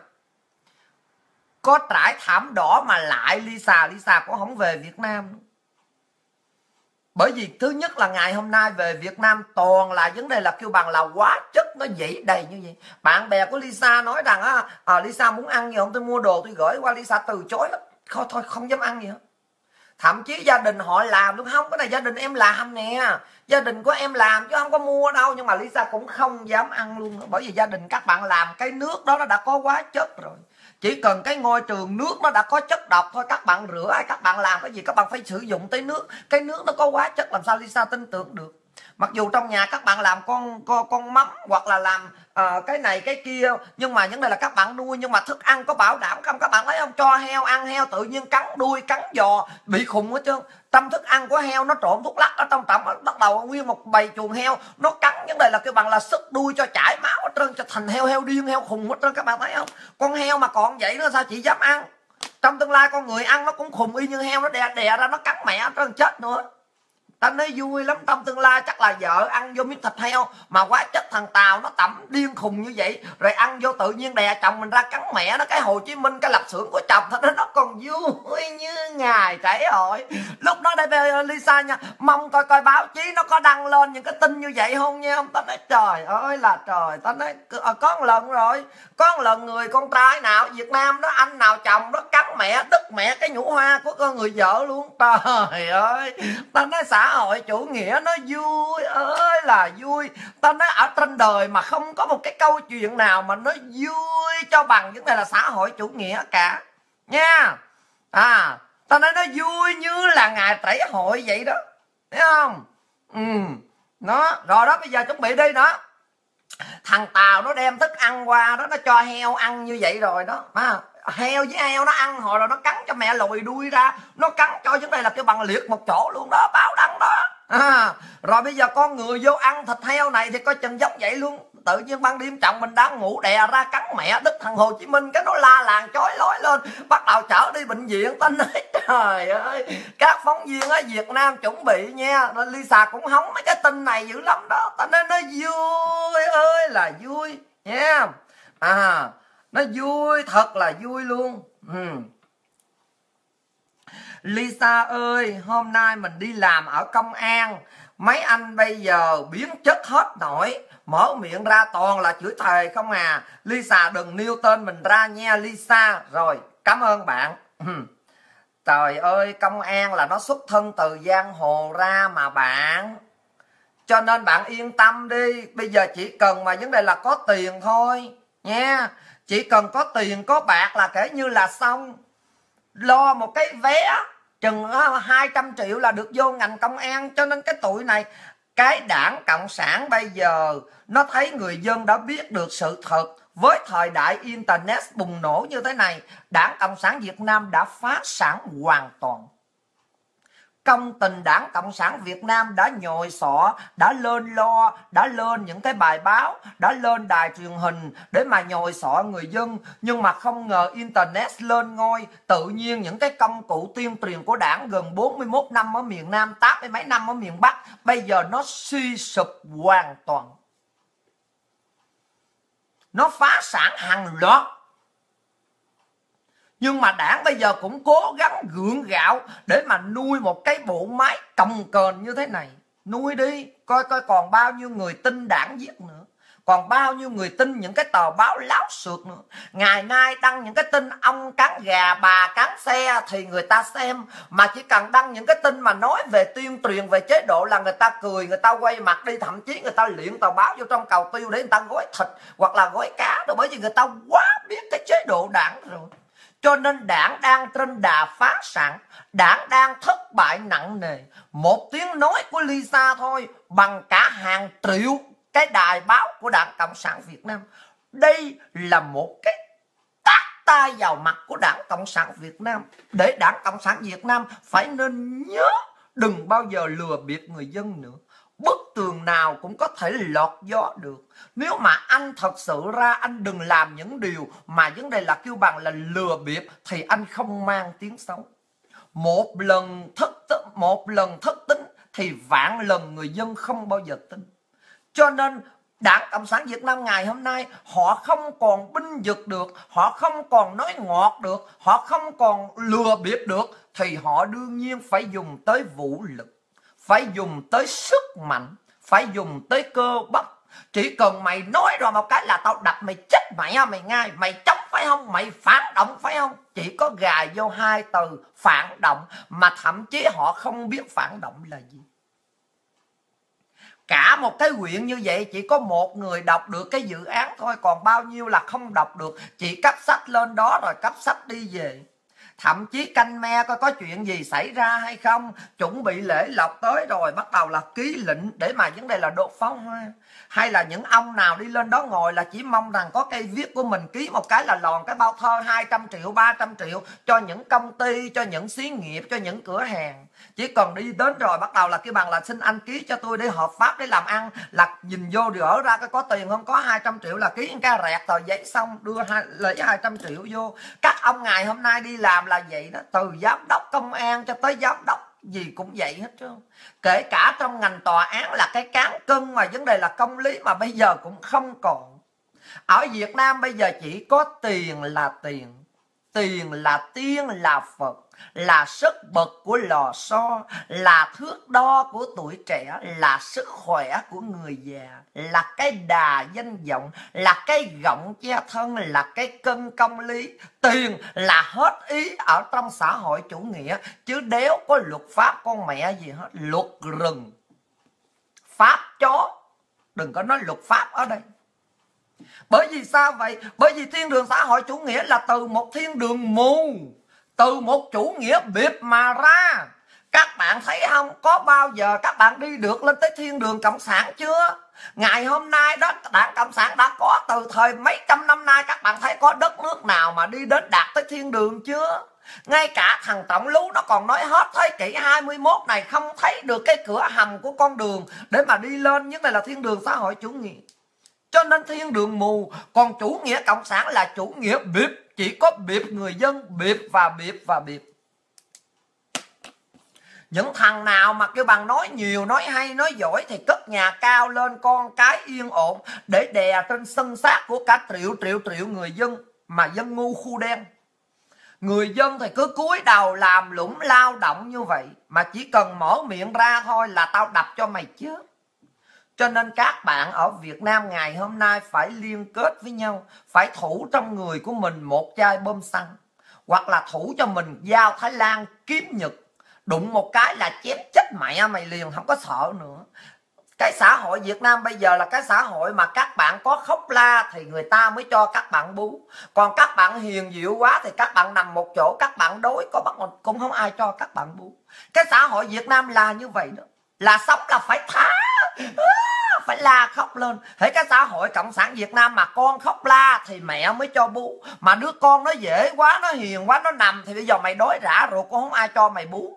Có trải thảm đỏ mà lại Lisa cũng không về Việt Nam. Bởi vì thứ nhất là ngày hôm nay về Việt Nam toàn là vấn đề là kêu bằng là hóa chất nó dậy đầy như vậy. Bạn bè của Lisa nói rằng Lisa muốn ăn gì không, tôi mua đồ tôi gửi qua, Lisa từ chối lắm. Thôi không dám ăn gì hết. Thậm chí gia đình họ làm luôn, không, cái này gia đình em làm nè, gia đình của em làm chứ không có mua đâu, nhưng mà Lisa cũng không dám ăn luôn nữa. Bởi vì gia đình các bạn làm cái nước đó nó đã có hóa chất rồi. Chỉ cần cái ngôi trường nước nó đã có chất độc thôi, các bạn rửa hay các bạn làm cái gì các bạn phải sử dụng tới nước, cái nước nó có hóa chất, làm sao Lisa tin tưởng được. Mặc dù trong nhà các bạn làm con mắm hoặc là làm cái này cái kia, nhưng mà vấn đề là các bạn nuôi, nhưng mà thức ăn có bảo đảm không? Các bạn thấy không, cho heo ăn, heo tự nhiên cắn đuôi cắn giò bị khùng hết trơn. Trong thức ăn của heo nó trộn thuốc lắc ở trong trọng, bắt đầu nguyên một bầy chuồng heo nó cắn, vấn đề là cái bằng là sức đuôi cho chảy máu hết trơn, cho thành heo điên, heo khùng hết trơn. Các bạn thấy không, con heo mà còn vậy nó sao chị dám ăn. Trong tương lai con người ăn nó cũng khùng y như heo, nó đè ra nó cắn mẹ hết trơn, chết nữa. Ta nói vui lắm, trong tương lai chắc là vợ ăn vô miếng thịt heo mà hóa chất thằng Tàu nó tẩm điên khùng như vậy, rồi ăn vô tự nhiên đè chồng mình ra cắn mẹ nó. Cái Hồ Chí Minh, cái lập xưởng của chồng nó còn vui như ngày trải hội. Lúc đó đây Lisa nha, mong coi báo chí nó có đăng lên những cái tin như vậy không nha. Ta nói trời ơi là trời, ta nói có một lần rồi, có một lần người con trai nào Việt Nam đó, anh nào chồng đó cắn mẹ, đứt mẹ cái nhũ hoa của con người vợ luôn. Trời ơi, ta nói xã hội chủ nghĩa nó vui ơi là vui. Ta nói ở trên đời mà không có một cái câu chuyện nào mà nó vui cho bằng vấn đề là xã hội chủ nghĩa cả nha. Ta nói nó vui như là ngày trải hội vậy đó, thấy không? Nó rồi đó, bây giờ chuẩn bị đi đó. Thằng Tàu nó đem thức ăn qua đó, nó cho heo ăn như vậy rồi đó. Heo với heo nó ăn hồi rồi nó cắn cho mẹ lùi đuôi ra, nó cắn cho vấn đề là cái bằng liệt một chỗ luôn đó, báo đăng đó. Rồi bây giờ con người vô ăn thịt heo này thì coi chừng giống vậy luôn. Tự nhiên ban đêm chồng mình đang ngủ đè ra cắn mẹ, đứt thằng Hồ Chí Minh cái nó la làng chói lói lên, bắt đầu chở đi bệnh viện. Ta nói trời ơi, các phóng viên ở Việt Nam chuẩn bị nha. Nên Lisa cũng hóng mấy cái tin này dữ lắm đó. Ta nói nó vui ơi là vui nha. Nó vui, thật là vui luôn. Lisa ơi, hôm nay mình đi làm ở công an, mấy anh bây giờ biến chất hết nổi, mở miệng ra toàn là chửi thề không à. Lisa đừng nêu tên mình ra nha Lisa. Rồi, cảm ơn bạn. Trời ơi, công an là nó xuất thân từ giang hồ ra mà bạn. Cho nên bạn yên tâm đi. Bây giờ chỉ cần mà vấn đề là có tiền thôi nha. Chỉ cần có tiền có bạc là kể như là xong. Lo một cái vé chừng 200 triệu là được vô ngành công an. Cho nên cái tụi này, cái đảng Cộng sản bây giờ nó thấy người dân đã biết được sự thật. Với thời đại Internet bùng nổ như thế này, đảng Cộng sản Việt Nam đã phá sản hoàn toàn. Công tình đảng Cộng sản Việt Nam đã nhồi sọ, đã lên lo, đã lên những cái bài báo, đã lên đài truyền hình để mà nhồi sọ người dân. Nhưng mà không ngờ Internet lên ngôi, tự nhiên những cái công cụ tuyên truyền của đảng gần 41 năm ở miền Nam, 80 mấy năm ở miền Bắc, bây giờ nó suy sụp hoàn toàn. Nó phá sản hàng loạt. Nhưng mà đảng bây giờ cũng cố gắng gượng gạo để mà nuôi một cái bộ máy cồng kềnh như thế này. Nuôi đi, coi còn bao nhiêu người tin đảng viết nữa. Còn bao nhiêu người tin những cái tờ báo láo xược nữa. Ngày nay đăng những cái tin ông cắn gà, bà cắn xe thì người ta xem. Mà chỉ cần đăng những cái tin mà nói về tuyên truyền về chế độ là người ta cười, người ta quay mặt đi. Thậm chí người ta liệng tờ báo vô trong cầu tiêu để người ta gói thịt hoặc là gói cá đó. Bởi vì người ta quá biết cái chế độ đảng rồi. Cho nên đảng đang trên đà phá sản, đảng đang thất bại nặng nề. Một tiếng nói của Lisa thôi bằng cả hàng triệu cái đài báo của đảng Cộng sản Việt Nam. Đây là một cái tát tay vào mặt của đảng Cộng sản Việt Nam. Để đảng Cộng sản Việt Nam phải nên nhớ đừng bao giờ lừa bịp người dân nữa. Bức tường nào cũng có thể lọt gió được. Nếu mà anh thật sự ra anh đừng làm những điều mà vấn đề là kêu bằng là lừa bịp thì anh không mang tiếng xấu. Một lần thất tín thì vạn lần người dân không bao giờ tin. Cho nên Đảng Cộng sản Việt Nam ngày hôm nay họ không còn binh vực được, họ không còn nói ngọt được, họ không còn lừa bịp được thì họ đương nhiên phải dùng tới vũ lực. phải dùng tới sức mạnh, phải dùng tới cơ bắp. Chỉ cần mày nói rồi một cái là tao đập mày chết mẹ mày ngay. Mày chống phải không? Mày phản động phải không? Chỉ có gài vô hai từ phản động, mà thậm chí họ không biết phản động là gì. Cả một cái quyện như vậy chỉ có một người đọc được cái dự án thôi, còn bao nhiêu là không đọc được. Chỉ cắp sách lên đó rồi cắp sách đi về. Thậm chí canh me coi có chuyện gì xảy ra hay không. Chuẩn bị lễ lộc tới rồi bắt đầu là ký lệnh để mà vấn đề là đốt pháo hoa. Hay là những ông nào đi lên đó ngồi là chỉ mong rằng có cây viết của mình, ký một cái là lòn cái bao thơ 200 triệu, 300 triệu cho những công ty, cho những xí nghiệp, cho những cửa hàng. Chỉ cần đi đến rồi bắt đầu là kêu bằng là xin anh ký cho tôi để hợp pháp để làm ăn. Là nhìn vô rỡ ra cái có tiền không, có 200 triệu là ký cái rẹt tờ giấy xong đưa lấy 200 triệu vô. Các ông ngày hôm nay đi làm là vậy đó, từ giám đốc công an cho tới giám đốc gì cũng vậy hết trơn. Kể cả trong ngành tòa án là cái cán cân mà vấn đề là công lý mà bây giờ cũng không còn. Ở Việt Nam bây giờ chỉ có tiền là tiền, tiền là tiên là Phật, là sức bật của lò xo, là thước đo của tuổi trẻ, là sức khỏe của người già, là cái đà danh vọng, là cái gọng che thân, là cái cân công lý. Tiền là hết ý ở trong xã hội chủ nghĩa, chứ đéo có luật pháp con mẹ gì hết. Luật rừng, pháp chó, đừng có nói luật pháp ở đây. Bởi vì sao vậy? Bởi vì thiên đường xã hội chủ nghĩa là từ một thiên đường mù, từ một chủ nghĩa biệt mà ra. Các bạn thấy không? Có bao giờ các bạn đi được lên tới thiên đường cộng sản chưa? Ngày hôm nay đó, đảng cộng sản đã có từ thời mấy trăm năm nay. Các bạn thấy có đất nước nào mà đi đến đạt tới thiên đường chưa? Ngay cả thằng Trọng Lú nó còn nói hết thế kỷ 21 này không thấy được cái cửa hầm của con đường để mà đi lên. Nhất là thiên đường xã hội chủ nghĩa. Cho nên thiên đường mù. Còn chủ nghĩa cộng sản là chủ nghĩa biệp, chỉ có biệp người dân, biệp và biệp và biệp. Những thằng nào mà kêu bằng nói nhiều, nói hay, nói giỏi thì cất nhà cao lên, con cái yên ổn để đè trên sân xác của cả triệu người dân. Mà dân ngu khu đen. Người dân thì cứ cúi đầu làm lũng lao động như vậy, mà chỉ cần mở miệng ra thôi là tao đập cho mày chết. Cho nên các bạn ở Việt Nam ngày hôm nay phải liên kết với nhau, phải thủ trong người của mình một chai bơm xăng, hoặc là thủ cho mình dao Thái Lan, kiếm Nhật, đụng một cái là chém chết mẹ mày liền, không có sợ nữa. Cái xã hội Việt Nam bây giờ là cái xã hội mà các bạn có khóc la thì người ta mới cho các bạn bú. Còn các bạn hiền dịu quá thì các bạn nằm một chỗ, các bạn đối có bắt cũng không ai cho các bạn bú. Cái xã hội Việt Nam là như vậy đó. Là sống là phải thả, phải la khóc lên. Thế cái xã hội cộng sản Việt Nam mà con khóc la thì mẹ mới cho bú. Mà đứa con nó dễ quá, nó hiền quá, nó nằm thì bây giờ mày đói rã ruột, cũng không ai cho mày bú.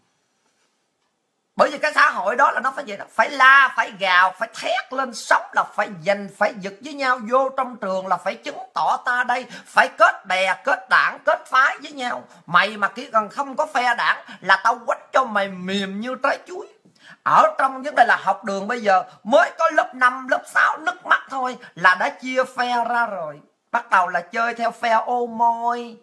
Bởi vì cái xã hội đó là nó phải vậy đó. Phải la, phải gào, phải thét lên. Sống là phải giành, phải giật với nhau. Vô trong trường là phải chứng tỏ ta đây. Phải kết bè, kết đảng, kết phái với nhau. Mày mà chỉ cần không có phe đảng là tao quánh cho mày mềm như trái chuối. Ở trong vấn đề là học đường bây giờ mới có lớp 5, lớp 6 nứt mắt thôi là đã chia phe ra rồi. Bắt đầu là chơi theo phe ô môi,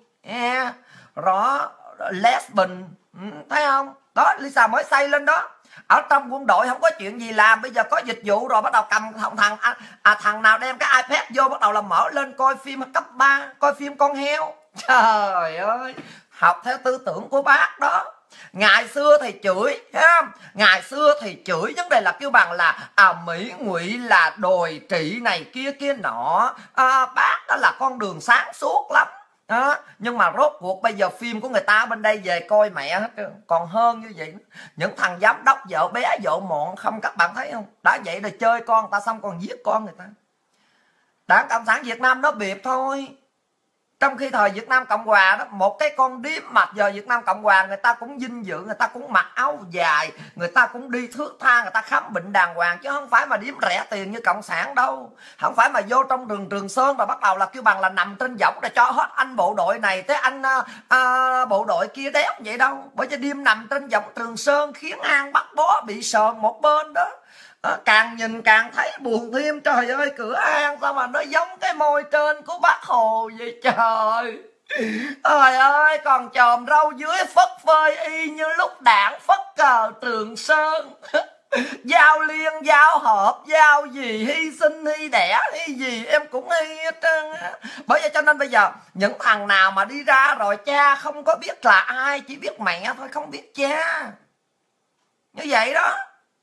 rõ lesbian, thấy không? Đó, Lisa mới xây lên đó. Ở trong quân đội không có chuyện gì làm, bây giờ có dịch vụ rồi bắt đầu cầm thằng nào đem cái iPad vô bắt đầu là mở lên coi phim cấp 3, coi phim con heo. Trời ơi, học theo tư tưởng của bác đó. Ngày xưa thì chửi, ngày xưa thì chửi vấn đề là kêu bằng là Mỹ ngụy là đồi trị này kia kia nọ, bác đó là con đường sáng suốt lắm. Đó. Nhưng mà rốt cuộc bây giờ phim của người ta bên đây về coi mẹ hết. Còn hơn như vậy. Những thằng giám đốc vợ bé vợ mọn không, các bạn thấy không? Đã vậy rồi chơi con người ta xong còn giết con người ta. Đảng Cộng sản Việt Nam nó biệp thôi. Trong khi thời Việt Nam Cộng Hòa đó, một cái con điếm mặt giờ Việt Nam Cộng Hòa người ta cũng vinh dự, người ta cũng mặc áo dài, người ta cũng đi thước tha, người ta khám bệnh đàng hoàng, chứ không phải mà điếm rẻ tiền như Cộng sản đâu. Không phải mà vô trong rừng Trường Sơn và bắt đầu là kêu bằng là nằm trên võng để cho hết anh bộ đội này tới anh bộ đội kia đéo vậy đâu. Bởi cho điếm nằm trên võng Trường Sơn khiến hang bắt bó bị sờn một bên đó. Càng nhìn càng thấy buồn thêm. Trời ơi, cửa hang sao mà nó giống cái môi trên của Bác Hồ vậy trời. Trời ơi, còn chòm râu dưới phất phơi y như lúc đảng phất cờ Trường Sơn. Giao liên, giao hợp, giao gì, hy sinh, hy đẻ, hy gì em cũng hy hết trơn á. Bởi vậy cho nên bây giờ những thằng nào mà đi ra rồi cha không có biết là ai, chỉ biết mẹ thôi, không biết cha. Như vậy đó.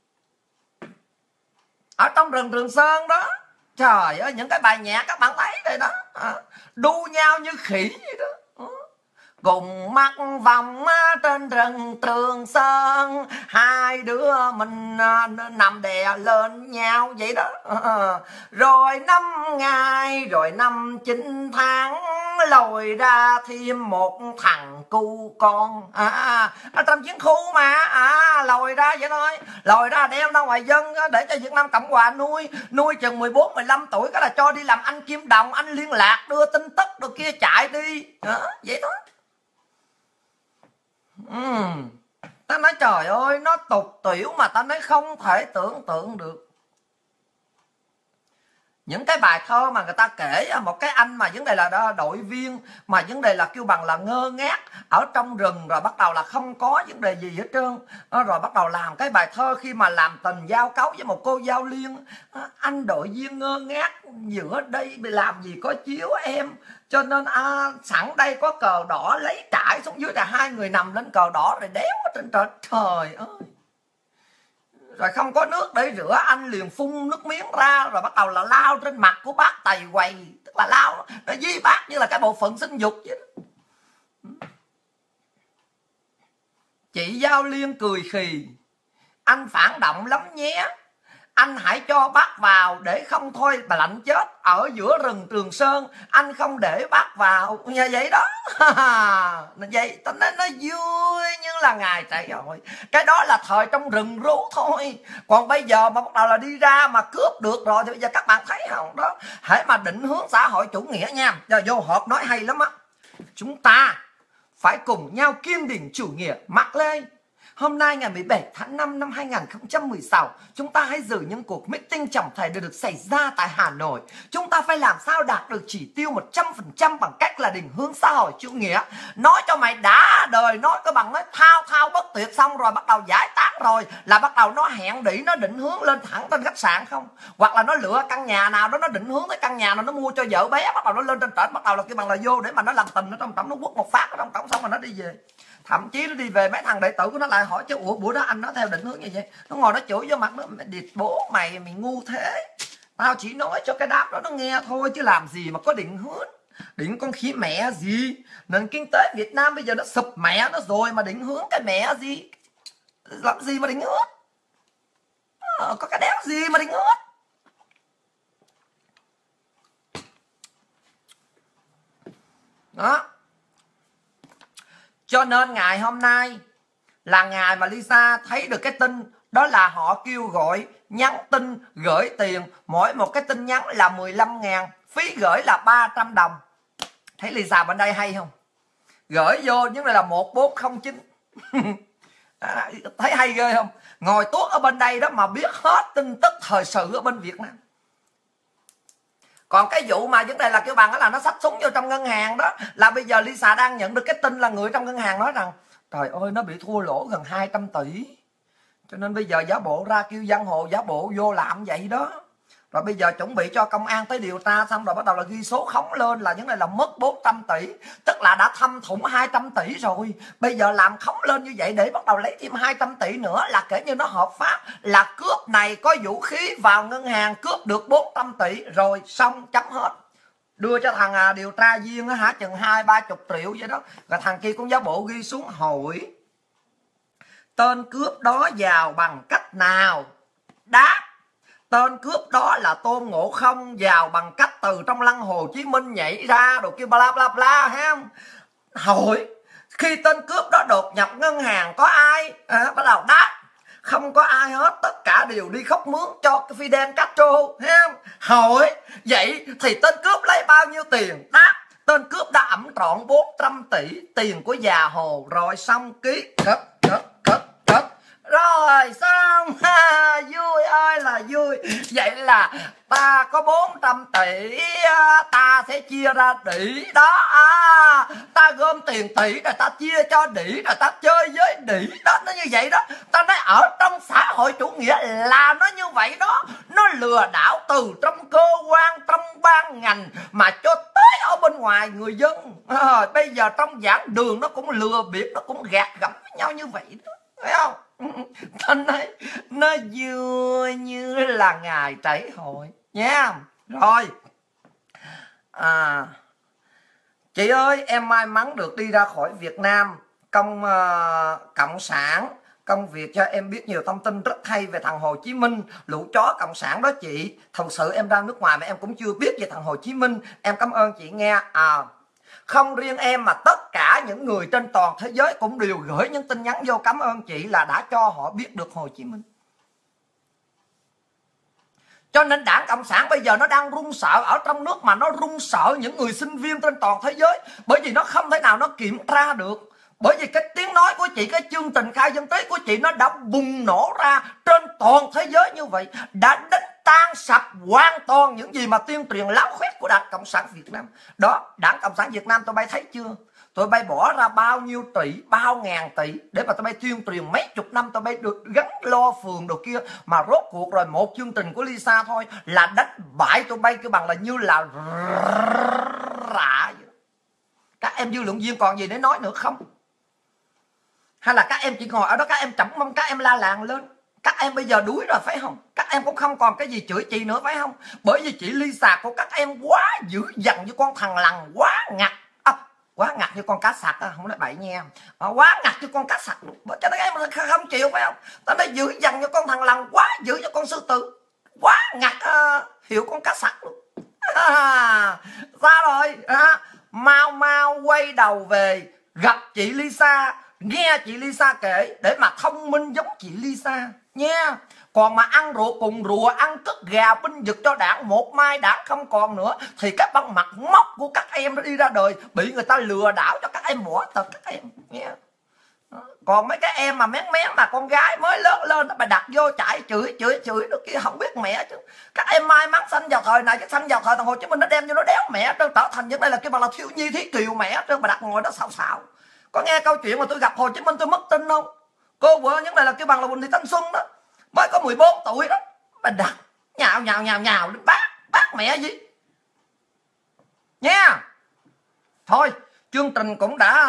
Ở trong rừng Trường Sơn đó, trời ơi, những cái bài nhạc các bạn thấy đây đó, đu nhau như khỉ vậy đó. Cùng mắt vòng trên rừng Trường Sơn, hai đứa mình nằm đè lên nhau vậy đó. Rồi 5 ngày, rồi 5 9 tháng, lòi ra thêm một thằng cu con. Ở trong chiến khu mà, lòi ra vậy thôi. Lòi ra đem ra ngoài dân để cho Việt Nam Cộng Hòa nuôi. Nuôi chừng 14, 15 tuổi cái là cho đi làm anh kim đồng, anh liên lạc, đưa tin tức đồ kia chạy đi. Vậy thôi. Ta nói trời ơi, nó tục tiểu mà ta nói không thể tưởng tượng được. Những cái bài thơ mà người ta kể, một cái anh mà vấn đề là đội viên, mà vấn đề là kêu bằng là ngơ ngác ở trong rừng, rồi bắt đầu là không có vấn đề gì hết trơn, rồi bắt đầu làm cái bài thơ khi mà làm tình giao cấu với một cô giao liên. Anh đội viên ngơ ngác giữa đây bị làm gì có chiếu em, cho nên sẵn đây có cờ đỏ, lấy trải xuống dưới là hai người nằm lên cờ đỏ rồi đéo ở trên trời. Trời ơi, rồi không có nước để rửa, anh liền phun nước miếng ra, rồi bắt đầu là lao trên mặt của bác Tày Quầy, tức là lao nó dí bác như là cái bộ phận sinh dục vậy đó. Chị Giao Liên cười khì: anh phản động lắm nhé, anh hãy cho bác vào để không thôi bà lạnh chết ở giữa rừng Trường Sơn, anh không để bác vào. Như vậy đó. Vậy ta nói nó vui như là ngày trời ơi. Cái đó là thời trong rừng rú thôi. Còn bây giờ mà bắt đầu là đi ra mà cướp được rồi thì bây giờ các bạn thấy không đó. Hãy mà định hướng xã hội chủ nghĩa nha. Giờ vô họp nói hay lắm á. Chúng ta phải cùng nhau kiên định chủ nghĩa Mác Lê. Hôm nay ngày 17 tháng 5 năm 2016, chúng ta hãy giữ những cuộc meeting trọng thể được xảy ra tại Hà Nội. Chúng ta phải làm sao đạt được chỉ tiêu 100% bằng cách là định hướng xã hội chủ nghĩa. Nói cho mày đã đời, nói cái bằng nói thao bất tuyệt, xong rồi bắt đầu giải tán rồi là bắt đầu nó hẹn đỉ, nó định hướng lên thẳng trên khách sạn không. Hoặc là nó lựa căn nhà nào đó, nó định hướng tới căn nhà nào nó mua cho vợ bé, bắt đầu nó lên trên trển, bắt đầu là cái bằng là vô để mà nó làm tình ở trong trỏng, nó quất một phát ở trong trỏng xong rồi nó đi về. Thậm chí nó đi về mấy thằng đệ tử của nó lại hỏi chứ ủa bữa đó anh nó theo định hướng như vậy, nó ngồi nó chửi vô mặt nó: địt bố mày ngu thế, tao chỉ nói cho cái đáp đó nó nghe thôi chứ làm gì mà có định hướng. Định con khỉ mẹ gì, nền kinh tế Việt Nam bây giờ nó sụp mẹ nó rồi mà định hướng cái mẹ gì, làm gì mà định hướng, có cái đéo gì mà định hướng. Đó. Cho nên ngày hôm nay là ngày mà Lisa thấy được cái tin đó là họ kêu gọi nhắn tin gửi tiền, mỗi một cái tin nhắn là 15.000, phí gửi là 300 đồng. Thấy Lisa bên đây hay không? Gửi vô nhưng là 1409. Thấy hay ghê không? Ngồi tuốt ở bên đây đó mà biết hết tin tức thời sự ở bên Việt Nam. Còn cái vụ mà vấn đề là kêu bằng là nó xách súng vô trong ngân hàng đó, là bây giờ Lisa đang nhận được cái tin là người trong ngân hàng nói rằng trời ơi nó bị thua lỗ gần 200 tỷ. Cho nên bây giờ giả bộ ra kêu giang hồ giả bộ vô làm vậy đó. Rồi bây giờ chuẩn bị cho công an tới điều tra xong rồi bắt đầu là ghi số khống lên là vấn đề là mất 400 tỷ. Tức là đã thâm thủng 200 tỷ rồi. Bây giờ làm khống lên như vậy để bắt đầu lấy thêm 200 tỷ nữa là kể như nó hợp pháp. Là cướp này có vũ khí vào ngân hàng cướp được 400 tỷ rồi xong chấm hết. Đưa cho thằng điều tra viên á chừng 20-30 triệu vậy đó. Rồi thằng kia cũng giả bộ ghi xuống hỏi tên cướp đó vào bằng cách nào. Đáp tên cướp đó là Tôn Ngộ Không, vào bằng cách từ trong lăng Hồ Chí Minh nhảy ra đồ kêu bla bla bla ha. Hỏi khi tên cướp đó đột nhập ngân hàng có ai, bắt đầu đáp không có ai hết, tất cả đều đi khóc mướn cho cái Fidel Castro ha. Hỏi vậy thì tên cướp lấy bao nhiêu tiền? Đáp tên cướp đã ẵm trọn 400 tỷ tiền của già Hồ rồi xong ký cất. Rồi xong. Vui ơi là vui. Vậy là ta có 400 tỷ, ta sẽ chia ra đỉ đó. Ta gom tiền tỷ rồi ta chia cho đỉ, rồi ta chơi với đỉ đó. Nó như vậy đó. Ta nói ở trong xã hội chủ nghĩa là nó như vậy đó. Nó lừa đảo từ trong cơ quan, trong ban ngành mà cho tới ở bên ngoài người dân. Bây giờ trong giảng đường nó cũng lừa bịp, nó cũng gạt gẫm với nhau như vậy đó, thấy không? Ta nói nó vui như là ngày trải hội nha. Rồi chị ơi, em may mắn được đi ra khỏi Việt Nam. Cộng sản công việc cho em biết nhiều thông tin rất hay về thằng Hồ Chí Minh, lũ chó cộng sản đó chị. Thật sự em ra nước ngoài mà em cũng chưa biết về thằng Hồ Chí Minh. Em cảm ơn chị nghe. Không riêng em mà tất cả những người trên toàn thế giới cũng đều gửi những tin nhắn vô cảm ơn chị là đã cho họ biết được Hồ Chí Minh. Cho nên Đảng Cộng sản bây giờ nó đang run sợ ở trong nước, mà nó run sợ những người sinh viên trên toàn thế giới. Bởi vì nó không thể nào nó kiểm tra được. Bởi vì cái tiếng nói của chị, cái chương trình khai dân tế của chị nó đã bùng nổ ra trên toàn thế giới như vậy, đã đánh tan sập hoàn toàn những gì mà tuyên truyền láo khoét của Đảng Cộng sản Việt Nam. Đó, Đảng Cộng sản Việt Nam tụi bay thấy chưa? Tụi bay bỏ ra bao nhiêu tỷ, bao ngàn tỷ để mà tụi bay tuyên truyền mấy chục năm, tụi bay được gắn lo phường đồ kia, mà rốt cuộc rồi một chương trình của Lisa thôi là đánh bại tụi bay cái bằng là như là rạ. Các em dư luận viên còn gì để nói nữa không? Hay là các em chỉ ngồi ở đó các em chậm mong các em la làng lên? Các em bây giờ đuối rồi phải không? Các em cũng không còn cái gì chửi chị nữa phải không? Bởi vì chị Lisa của các em quá dữ dằn như con thằng lằn, quá ngặt. Quá ngặt như con cá sặc, không nói bậy nha. Quá ngặt như con cá sặc luôn. Cho nên các em không chịu phải không? Tao nói dữ dằn như con thằng lằn, quá dữ như con sư tử, quá ngặt hiệu con cá sặc luôn. Sao rồi? Mau mau quay đầu về gặp chị Lisa, nghe chị Lisa kể để mà thông minh giống chị Lisa nha. Còn mà ăn ruột cùng rùa, ăn cất gà binh vực cho Đảng, một mai Đảng không còn nữa thì các băng mặt móc của các em nó đi ra đời, bị người ta lừa đảo cho các em bỏ tật các em nha. Còn mấy cái em mà mén mà con gái mới lớn lên bà đặt vô chạy chửi nó kia không biết mẹ chứ. Các em may mắn sanh vào thời này, chứ sanh vào thời thằng Hồ Chí Minh nó đem vô nó đéo mẹ trở thành như đây là cái bằng là thiếu nhi thí kiều mẹ chứ. Bà đặt ngồi đó xạo. Có nghe câu chuyện mà tôi gặp Hồ Chí Minh tôi mất tin không? Cô vợ những này là cái bằng là Quỳnh Thị Thanh Xuân đó, mới có 14 tuổi đó, bà đặt nhào đến bác mẹ gì nha. Thôi chương trình cũng đã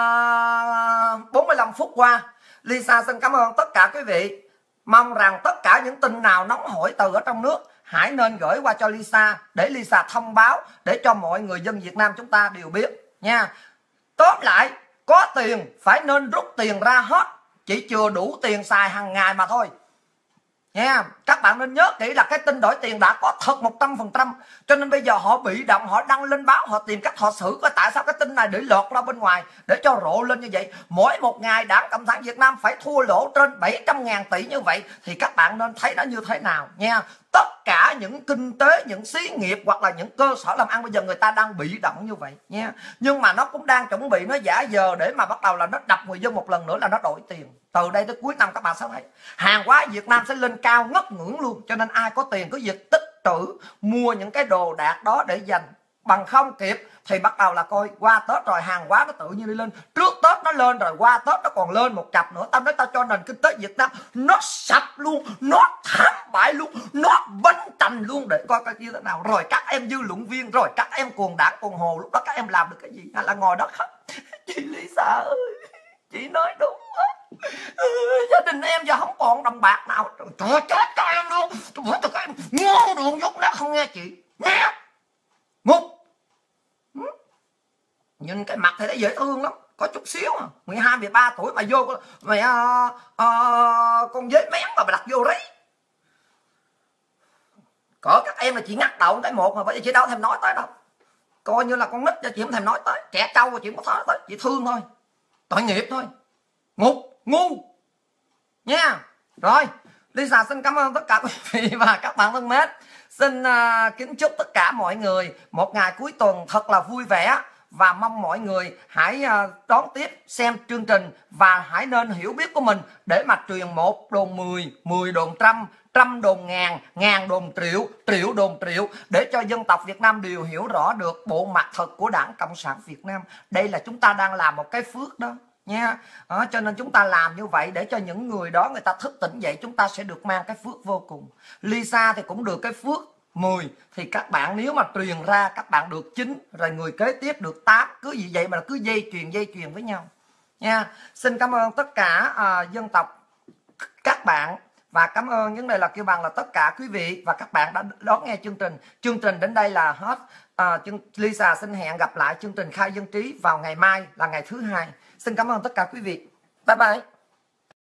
45 phút qua. Lisa xin cảm ơn tất cả quý vị. Mong rằng tất cả những tin nào nóng hổi từ ở trong nước hãy nên gửi qua cho Lisa để Lisa thông báo, để cho mọi người dân Việt Nam chúng ta đều biết nha. Tóm lại, có tiền phải nên rút tiền ra hết, chỉ chưa đủ tiền xài hàng ngày mà thôi nha. Các bạn nên nhớ kỹ là cái tin đổi tiền đã có thật 100%. Cho nên bây giờ họ bị động, họ đăng lên báo, họ tìm cách họ xử coi tại sao cái tin này để lọt ra bên ngoài, để cho rộ lên như vậy. Mỗi một ngày Đảng Cộng sản Việt Nam phải thua lỗ trên 700.000 tỷ như vậy thì các bạn nên thấy nó như thế nào nha. Tất cả những kinh tế, những xí nghiệp hoặc là những cơ sở làm ăn bây giờ người ta đang bị động như vậy nha. Nhưng mà nó cũng đang chuẩn bị nó giả giờ để mà bắt đầu là nó đập người dân một lần nữa là nó đổi tiền. Từ đây tới cuối năm các bạn sẽ thấy hàng hóa Việt Nam sẽ lên cao ngất ngưỡng luôn. Cho nên ai có tiền cứ việc tích trữ mua những cái đồ đạc đó để dành, bằng không kịp thì bắt đầu là coi qua Tết rồi hàng hóa nó tự nhiên đi lên. Trước Tết nó lên rồi qua Tết nó còn lên một chập nữa. Tao nói tao cho nền kinh tế Việt Nam nó sập luôn, nó thảm bại luôn, nó bánh tành luôn, để coi coi như thế nào. Rồi các em dư luận viên, rồi các em cuồng Đảng cuồng Hồ, lúc đó các em làm được cái gì? Hay là ngồi đó khóc? Chị Lisa ơi, chị nói đúng quá. Gia đình em giờ không còn đồng bạc nào. Trời chết cho em luôn. Tôi bảo tụi em ngon đường dốt nát không nghe chị. Nghe ngục. Nhìn cái mặt thì nó dễ thương lắm, có chút xíu à. 12, 13 tuổi mà vô mày con dế mén mà đặt vô đấy. Cỡ các em là chị ngắt đầu cái một mà bây giờ chị đâu thèm nói tới đâu. Coi như là con nít cho chị không thèm nói tới. Trẻ trâu chị không có nói tới, chị thương thôi, tội nghiệp thôi. Ngục ngu nha. Rồi Lisa xin cảm ơn tất cả quý vị và các bạn thân mến. Xin kính chúc tất cả mọi người một ngày cuối tuần thật là vui vẻ và mong mọi người hãy đón tiếp xem chương trình và hãy nên hiểu biết của mình để mà truyền 1 đồn 10, 10 đồn trăm, trăm đồn ngàn, ngàn đồn triệu, triệu đồn triệu, để cho dân tộc Việt Nam đều hiểu rõ được bộ mặt thật của Đảng Cộng sản Việt Nam. Đây là chúng ta đang làm một cái phước đó nha. Cho nên chúng ta làm như vậy để cho những người đó người ta thức tỉnh dậy, chúng ta sẽ được mang cái phước vô cùng. Lisa thì cũng được cái phước 10, thì các bạn nếu mà truyền ra các bạn được 9, rồi người kế tiếp được 8, cứ gì vậy mà cứ dây chuyền với nhau nha. Xin cảm ơn tất cả dân tộc các bạn, và cảm ơn vấn đề là kêu bằng là tất cả quý vị và các bạn đã đón nghe chương trình. Chương trình đến đây là hết. Lisa xin hẹn gặp lại chương trình Khai Dân Trí vào ngày mai là ngày thứ Hai. Xin cảm ơn tất cả quý vị. Bye bye.